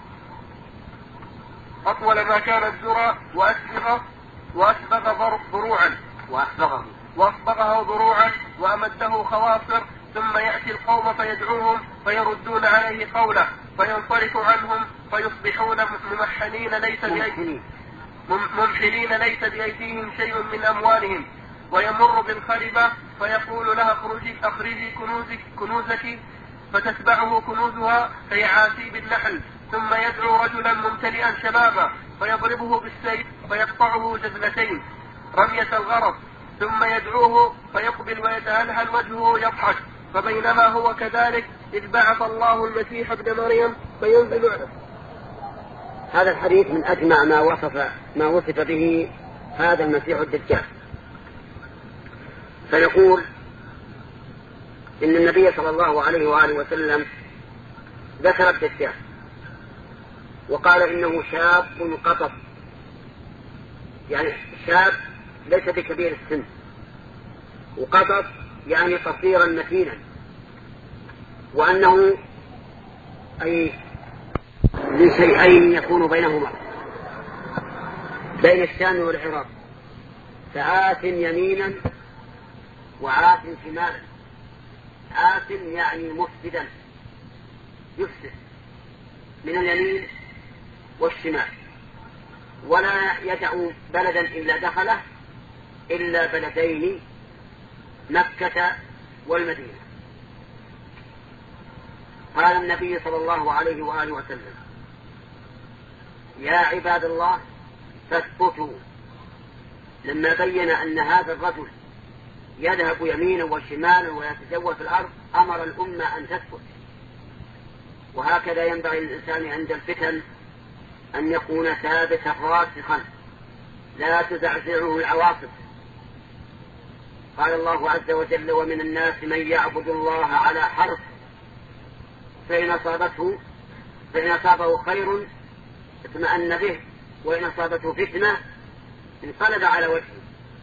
أطول ما كان الذرى وأسبغ وأسبغ ضروعا وأسبغه وأسبغه ضروعا وأمده خواصر، ثم يأتي القوم فيدعوهم فيردون عليه قوله فينصرف عنهم فيصبحون ممحنين ليس بأيديهم ممحنين ليس بأيديهم شيء من أموالهم، ويمر بالخربة فيقول لها اخرجي أخرجي كنوزك, كنوزك فتتبعه كنوزها كيعاسيب النحل، ثم يدعو رجلا ممتلئا شبابا فيضربه بالسيف فيقطعه جزلتين رمية الغرض، ثم يدعوه فيقبل ويتهلهل وجهه يضحك، فبينما هو كذلك إذ بعث الله المسيح ابن مريم فينزل. هذا الحديث من أجمع ما وصف ما وصف به هذا المسيح الدجال. فيقول إن النبي صلى الله عليه وآله وسلم ذكر الدجال وقال إنه شاب قطط، يعني شاب ليس بكبير السن، وقطط يعني قصيرا متينا، وأنه أي لشيئين يكون بينهما بين الشام والعراق، فآت يمينا وآت شمالا. آت يعني مفسدا يفسد من اليمين والشمال، ولا يدع بلدا إلا دخله إلا بلدين مكة والمدينة. قال النبي صلى الله عليه وآله وسلم: يا عباد الله فاثبتوا، لما بين أن هذا الرجل يذهب يمينا وشمالا ويتجول في الأرض أمر الأمة أن تثبت. وهكذا ينبغي للإنسان عند الفتن أن يكون ثابتا راسخا لا تزعزعه العواصف. قال الله عز وجل: ومن الناس من يعبد الله على حرف فإن أصابته فإن أصابه خير اطمأن به وإن أصابته فتنة انقلب على وجهه،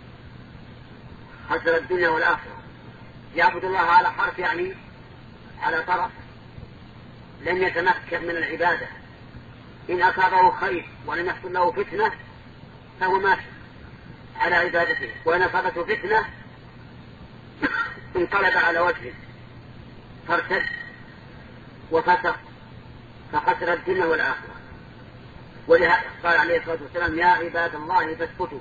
خسر الدنيا والآخرة. يعبد الله على حرف يعني على طرف، لم يتمكن من العبادة. إن أصابه خير ولم يحصل له فتنة فهو ماشي على عبادته، وإن أصابته فتنة انقلب على وجهه فارتد وفسق فخسر الدنيا والآخرة. ولهذا قال عليه الصلاة والسلام: يا عباد الله فاثبتوا.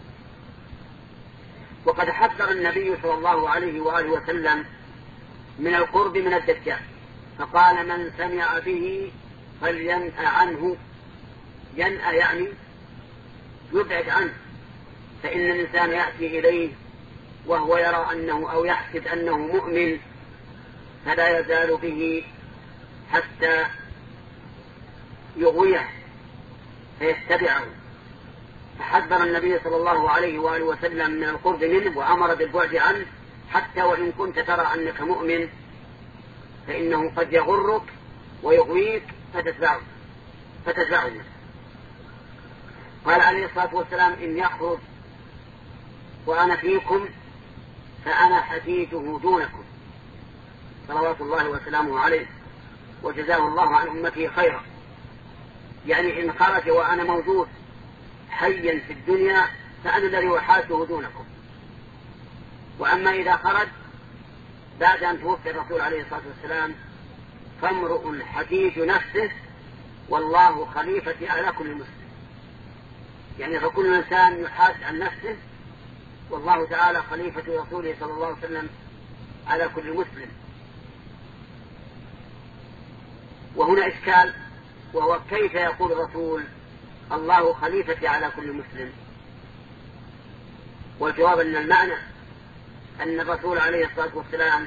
وقد حذر النبي صلى الله عليه وآله وسلم من القرب من الدجال، فقال: من سمع به فلينأ عنه. ينأ يعني يبعد عنه، فإن الإنسان يأتي إليه وهو يرى أنه أو يحسب أنه مؤمن فلا يزال به حتى يغويه فيتبعه. فحذر النبي صلى الله عليه وآله وسلم من القرب منه وأمر بالبعد عنه، حتى وإن كنت ترى أنك مؤمن فإنه قد يغرك ويغويك فتتبعه فتتبعه قال عليه الصلاة والسلام: إن يخرج وأنا فيكم فأنا حديثه دونكم، صلوات الله وسلامه عليه، وجزاه الله عن أمته خيرا. يعني إن خرج وأنا موجود حيا في الدنيا فأنا الذي أحاسه دونكم. وأما إذا خرج بعد أن توفي الرسول عليه الصلاة والسلام فامرؤ حديث نفسه والله خليفتي على كل مسلم. يعني فكل إنسان يحاس عن نفسه والله تعالى خليفة رسوله صلى الله عليه وسلم على كل مسلم. وهنا إشكال، وهو كيف يقول الرسول الله خليفتي على كل مسلم؟ والجواب أن المعنى أن الرسول عليه الصلاة والسلام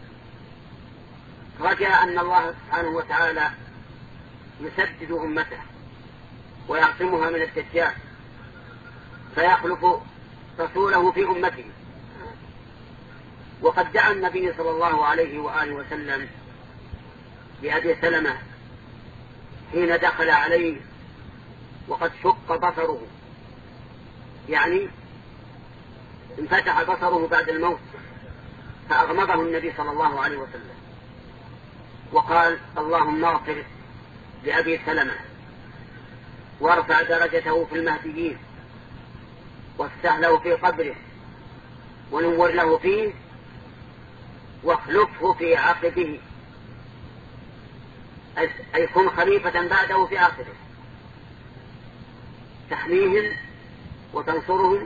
رجاء أن الله سبحانه وتعالى يسدد أمته ويعصمها من الدجال فيخلف رسوله في أمته. وقد دعا النبي صلى الله عليه وآله وسلم لأبي سلمة حين دخل عليه وقد شق بصره، يعني انفتح بصره بعد الموت، فأغمضه النبي صلى الله عليه وسلم وقال: اللهم اغفر لأبي سلمة وارفع درجته في المهديين وافتح له في قبره ونور له فيه واخلفه في عقبه، أي كن خليفة بعده في آخره تحميهم وتنصرهم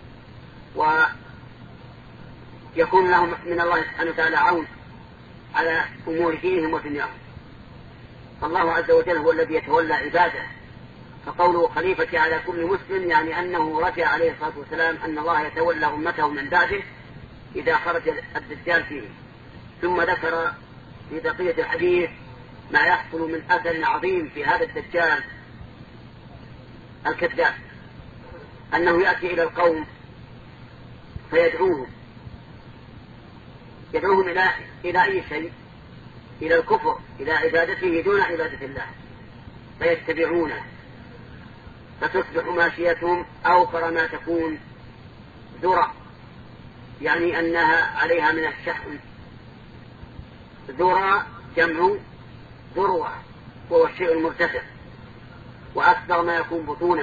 ويكون لهم من الله سبحانه وتعالى عون على أمور دينهم ودنياهم. فالله عز وجل هو الذي يتولى عباده، فقوله خليفتي على كل مسلم يعني أنه رجع عليه الصلاة والسلام أن الله يتولى أمته من بعده إذا خرج الدجال فيه. ثم ذكر في بقية الحديث ما يحصل من أثر عظيم في هذا الدجال الكذاب، أنه يأتي إلى القوم فيدعوهم يدعوهم إلى إلى أي شيء؟ إلى الكفر، إلى عبادته دون عبادة الله، فيتبعونه، فتصبح ماشيتهم أوفر ما تكون ذرة، يعني أنها عليها من الشحم. ذرة جمع ذروة، وهو الشيء المرتفع، وأكثر ما يكون بطونا،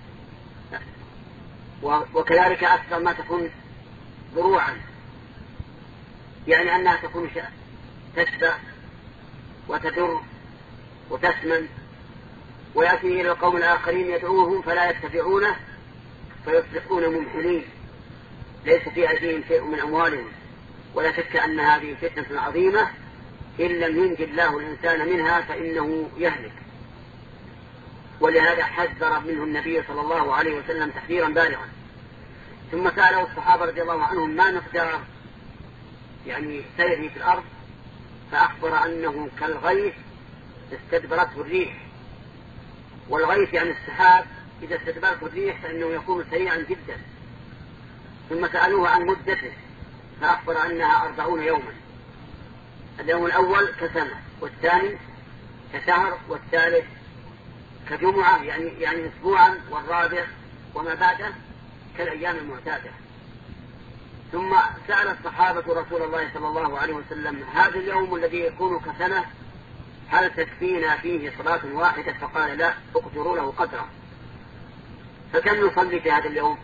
وكذلك أكثر ما تكون ذروعا، يعني أنها تكون تشبع وتدر وتسمن. ويأتي إلى القوم الآخرين يدعوهم فلا يتبعونه فيصبحون ممحلين، ليس في أيديهم شيء من أموالهم. ولا شك أن هذه فتنة عظيمة، إن لم ينجي الله الإنسان منها فإنه يهلك. ولهذا حذر منه النبي صلى الله عليه وسلم تحذيرا بالغا. ثم سأله الصحابة رضي الله عنهم ما مقدار يعني سيره في الأرض، فأخبر أنه كالغيث استدبرته الريح. والغيث يعني السحاب، إذا استدبرته الريح فإنه يكون سريعا جدا. ثم سألوه عن مدته، فأخبر أنها أربعون يوما. اليوم الأول كسنة، والثاني كشهر، والثالث كجمعة يعني, يعني أسبوعا، والرابع وما بعده كالأيام المعتادة. ثم سأل الصحابة رسول الله صلى الله عليه وسلم هذا اليوم الذي يكون كسنة هل تكفينا فيه صلاة واحدة؟ فقال لا، اقدروا له قدره. فكم نصلي في هذا اليوم؟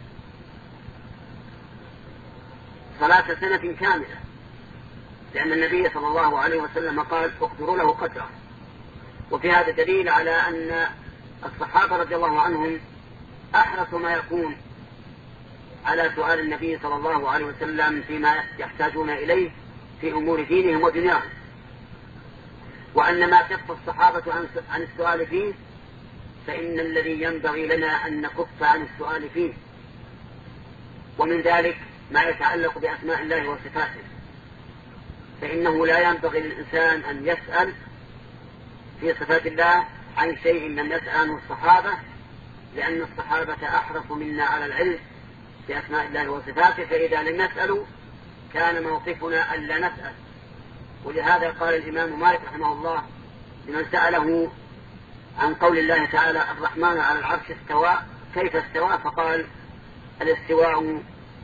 صلاة سنة كاملة، لأن النبي صلى الله عليه وسلم قال اقدروا له قدره. وفي هذا دليل على أن الصحابة رضي الله عنهم أحرص ما يكون على سؤال النبي صلى الله عليه وسلم فيما يحتاجون إليه في أمور دينهم ودنياهم، وأن ما كف الصحابة عن السؤال فيه فإن الذي ينبغي لنا أن نكف عن السؤال فيه. ومن ذلك ما يتعلق بأسماء الله وصفاته، فإنه لا ينبغي للإنسان أن يسأل في صفات الله عن شيء لم يسأل عنه الصحابة، لأن الصحابة أحرص منا على العلم بأسماء الله وصفاته، فإذا لم نسأل كان موقفنا ألا نسأل. ولهذا قال الإمام مالك رحمه الله لمن سأله عن قول الله تعالى الرحمن على العرش استوى كيف استوى؟ فقال الاستواء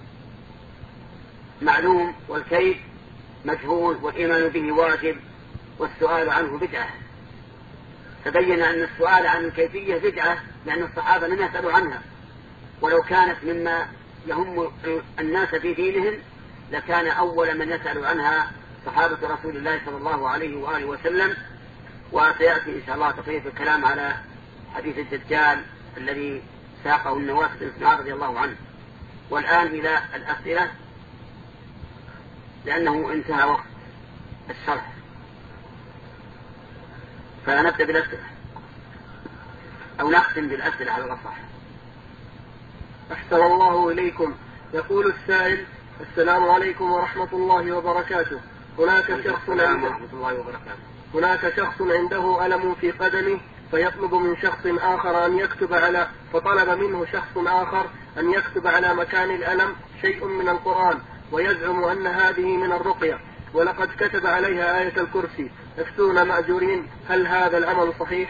معلوم والكيف مجهول والإيمان به واجب والسؤال عنه بدعة. فبين أن السؤال عن الكيفية بدعة لأن الصحابة لم يسألوا عنها، ولو كانت مما يهم الناس في دينهم لكان أول من يسأل عنها صحابة رسول الله صلى الله عليه وآله وسلم. وسيأتي إن شاء الله تفصيل الكلام على حديث الدجال الذي ساقه النواس بن سمعان رضي الله عنه. والآن إلى الأسئلة لأنه انتهى وقت الشرح، فنبدأ بالأسئلة أو نختم بالأسئلة على الأصح. أحسن الله إليكم. يقول السائل السلام عليكم ورحمة الله وبركاته. هناك شخص عنده هناك شخص عنده ألم في قدمه فيطلب من شخص آخر أن يكتب على فطلب منه شخص آخر أن يكتب على مكان الألم شيء من القرآن، ويزعم أن هذه من الرقية ولقد كتب عليها آية الكرسي. افتونا مأجورين، هل هذا العمل صحيح؟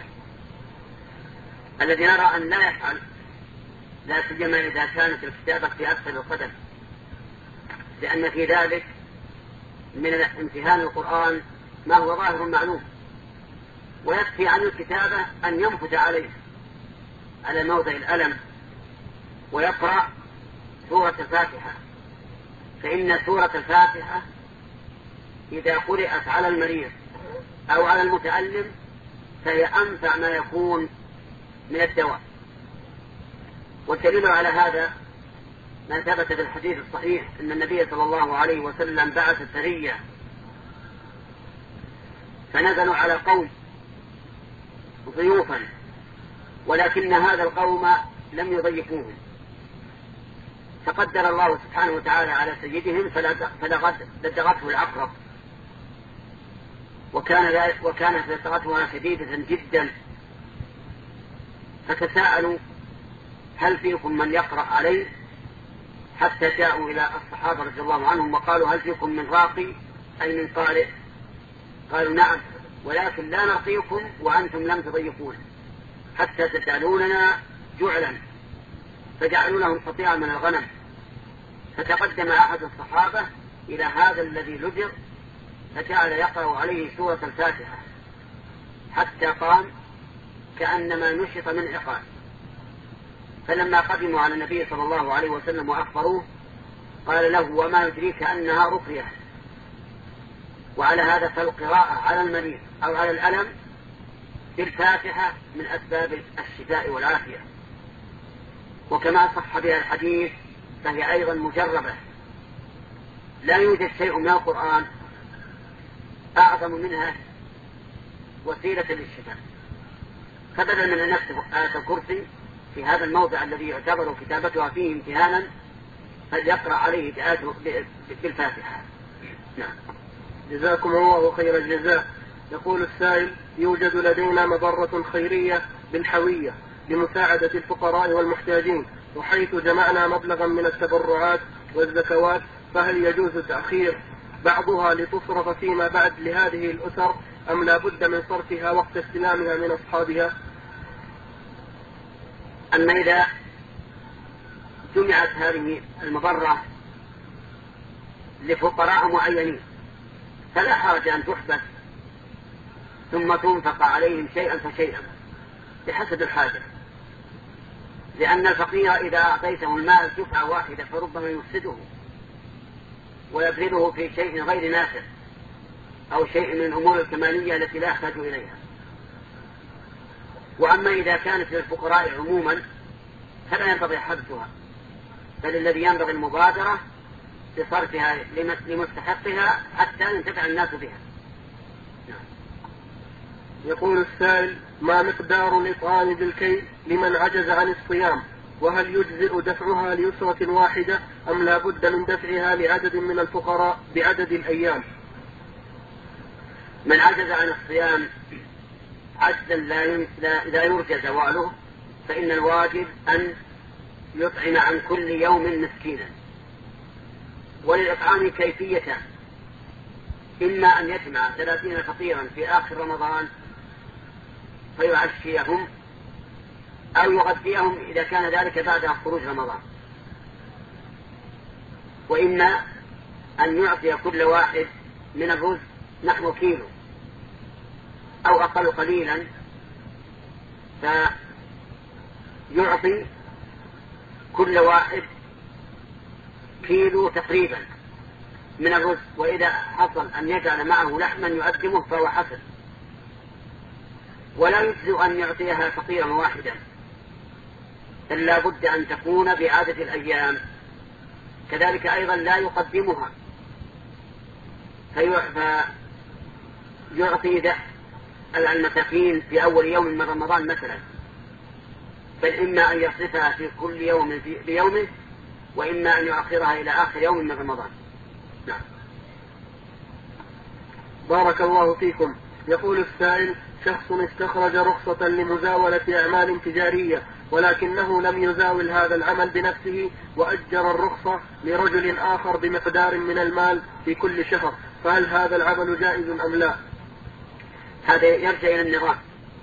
الذي نرى أن لا يفعل، لا سيما إذا كانت الكتابة في أسفل القدم، لأن في ذلك من امتهان القرآن ما هو ظاهر معلوم، ويكفي عن الكتابة أن ينفذ عليه على موضع الألم ويقرأ سورة الفاتحة، فإن سورة الفاتحة إذا قرأت على المريض أو على المتألم فهي أنفع ما يكون من الدواء. والدليل على هذا ما ثبت في الحديث الصحيح أن النبي صلى الله عليه وسلم بعث سرية فنزلوا على قوم ضيوفا، ولكن هذا القوم لم يضيفوهم، فقدر الله سبحانه وتعالى على سيدهم فلدغته العقرب، وكان وكانت لدغتها شديدة جدا، فتساءلوا هل فيكم من يقرأ عليه حتى جاءوا إلى الصحابة رضي الله عنهم وقالوا هل فيكم من راقي أي من قارئ؟ قالوا نعم، ولكن لا نرقيكم وأنتم لم تضيفون حتى تجعلوننا جعلا، فجعلوا لهم قطيعا من الغنم. فتقدم أحد الصحابة إلى هذا الذي لجر فجعل يقرأ عليه سورة الفاتحة حتى قام كأنما نشط من عقال. فلما قدموا على النبي صلى الله عليه وسلم وأخبروه قال له وما يدريك أنها رقية؟ وعلى هذا فالقراءة على المريض أو على الألم بالفاتحة من أسباب الشفاء والعافية، وكما صح بها الحديث فهي أيضا مجربة، لا يوجد شيء من القرآن أعظم منها وسيلة للشفاء. فبدل من أن نكتب آية الكرسي في هذا الموضع الذي يعتبر كتابتها فيه امتهانا فليقرأ عليه بالفاتحة. نعم. جزاكم الله خير الجزاء. يقول السائل يوجد لدينا مبرة خيرية بالحوية لمساعدة الفقراء والمحتاجين، وحيث جمعنا مبلغا من التبرعات والزكوات فهل يجوز تأخير بعضها لتصرف فيما بعد لهذه الأسر أم لا بد من صرفها وقت استلامها من أصحابها؟ أما إذا جمعت هذه المبرة لفقراء معينين فلا حرج أن تحبس ثم تنفق عليهم شيئا فشيئا بحسب الحاجة، لأن الفقير إذا أعطيته المال دفعة واحدة فربما يفسده ويبذله في شيء غير نافع أو شيء من الأمور الكمالية التي لا يحتاج إليها. وأما إذا كانت للفقراء عموما فلا ينبغي حبسها، بل الذي ينبغي المبادرة بصرفها لمستحقها حتى ينتفع الناس بها. يقول السائل ما مقدار الإطعام بالكيل لمن عجز عن الصيام، وهل يجزئ دفعها ليسرة واحدة أم لا بد من دفعها لعدد من الفقراء بعدد الأيام؟ من عجز عن الصيام عجزا لا يرجى زواله فإن الواجب أن يطعم عن كل يوم مسكينا. وللإطعام كيفيتان، إما أن يجمع ثلاثين فقيرا في آخر رمضان فيعشيهم أو يغذيهم إذا كان ذلك بعد خروج رمضان، وإما أن يعطي كل واحد من الرز نحو كيلو أو أقل قليلا فيعطي كل واحد كيلو تقريبا من الرز، وإذا حصل أن يجعل معه لحما يقدمه فهو حسن. ولا يجزئ أن يعطيها فقيرا واحدا، بل لا بد أن تكون بعدد الأيام. كذلك أيضا لا يقدمها فيعطي المساكين في أول يوم من رمضان مثلا، بل إما أن يصرفها في كل يوم بيومه وإما أن يؤخرها إلى آخر يوم من رمضان. نعم. بارك الله فيكم. يقول السائل شخص استخرج رخصة لمزاولة أعمال تجارية ولكنه لم يزاول هذا العمل بنفسه وأجر الرخصة لرجل آخر بمقدار من المال في كل شهر، فهل هذا العمل جائز أم لا؟ هذا يرجع إلى النظام،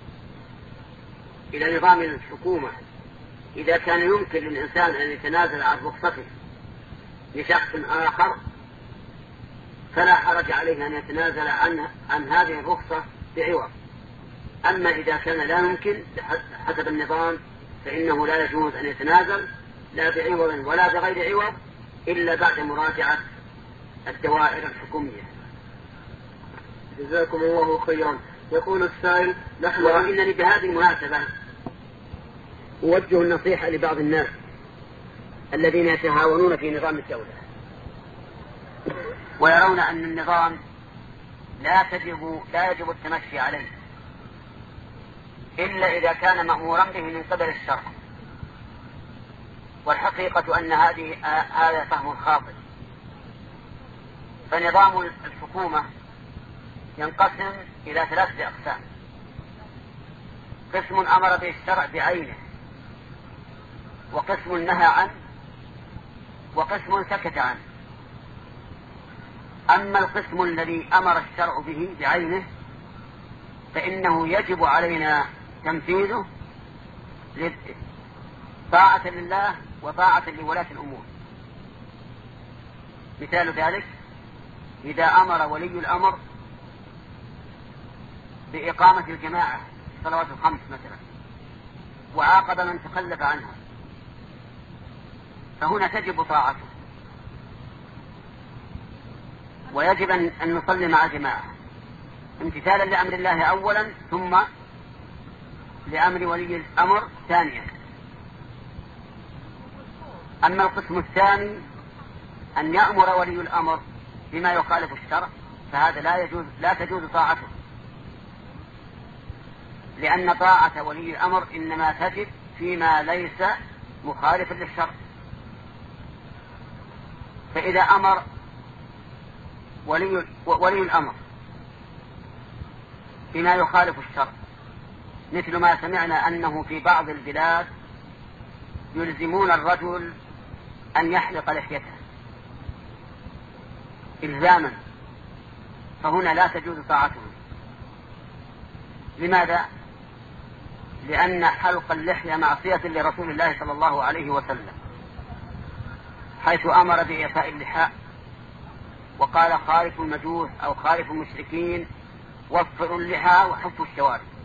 إلى نظام الحكومة. إذا كان يمكن للإنسان أن يتنازل عن رخصته لشخص آخر فلا حرج عليه أن يتنازل عن, عن هذه الرخصة بعوض. أما إذا كان لا يمكن حسب النظام فإنه لا يجوز أن يتنازل لا بعوض ولا بغير عوض إلا بعد مراجعة الدوائر الحكومية. جزاكم الله خيرا. يقول السائل نحن وإنني بهذه المناسبة أوجه النصيحة لبعض الناس الذين يتهاونون في نظام الدولة ويرون أن النظام لا تجب لا يجب التمشي عليه إلا إذا كان مأمورا به من قبل الشرع. والحقيقة أن هذه هذا فهم خاطئ. فنظام الحكومة ينقسم إلى ثلاثة أقسام: قسم أمر به الشرع بعينه، وقسم نهى عنه، وقسم سكت عنه. أما القسم الذي أمر الشرع به بعينه فإنه يجب علينا تنفيذه طاعة لله وطاعة لولاة الأمور. مثال ذلك إذا أمر ولي الأمر بإقامة الجماعة صلوات الخمس مثلا وعاقب من تخلف عنها فهنا تجب طاعته ويجب أن نصلي مع جماعة امتثالا لأمر الله أولا ثم لأمر ولي الأمر ثانيا. أما القسم الثاني أن يأمر ولي الأمر بما يخالف الشرع فهذا لا يجوز لا تجوز طاعته، لأن طاعة ولي الأمر إنما تجب فيما ليس مخالف للشرع. فإذا أمر ولي, ولي الأمر بما يخالف الشرع مثل ما سمعنا أنه في بعض البلاد يلزمون الرجل أن يحلق لحيته إلزاما، فهنا لا تجوز طاعته. لماذا؟ لأن حلق اللحية معصية لرسول الله صلى الله عليه وسلم حيث أمر بإعفاء اللحاء وقال خالف المجوس أو خالف المشركين وفروا اللحى وحفوا الشوارب.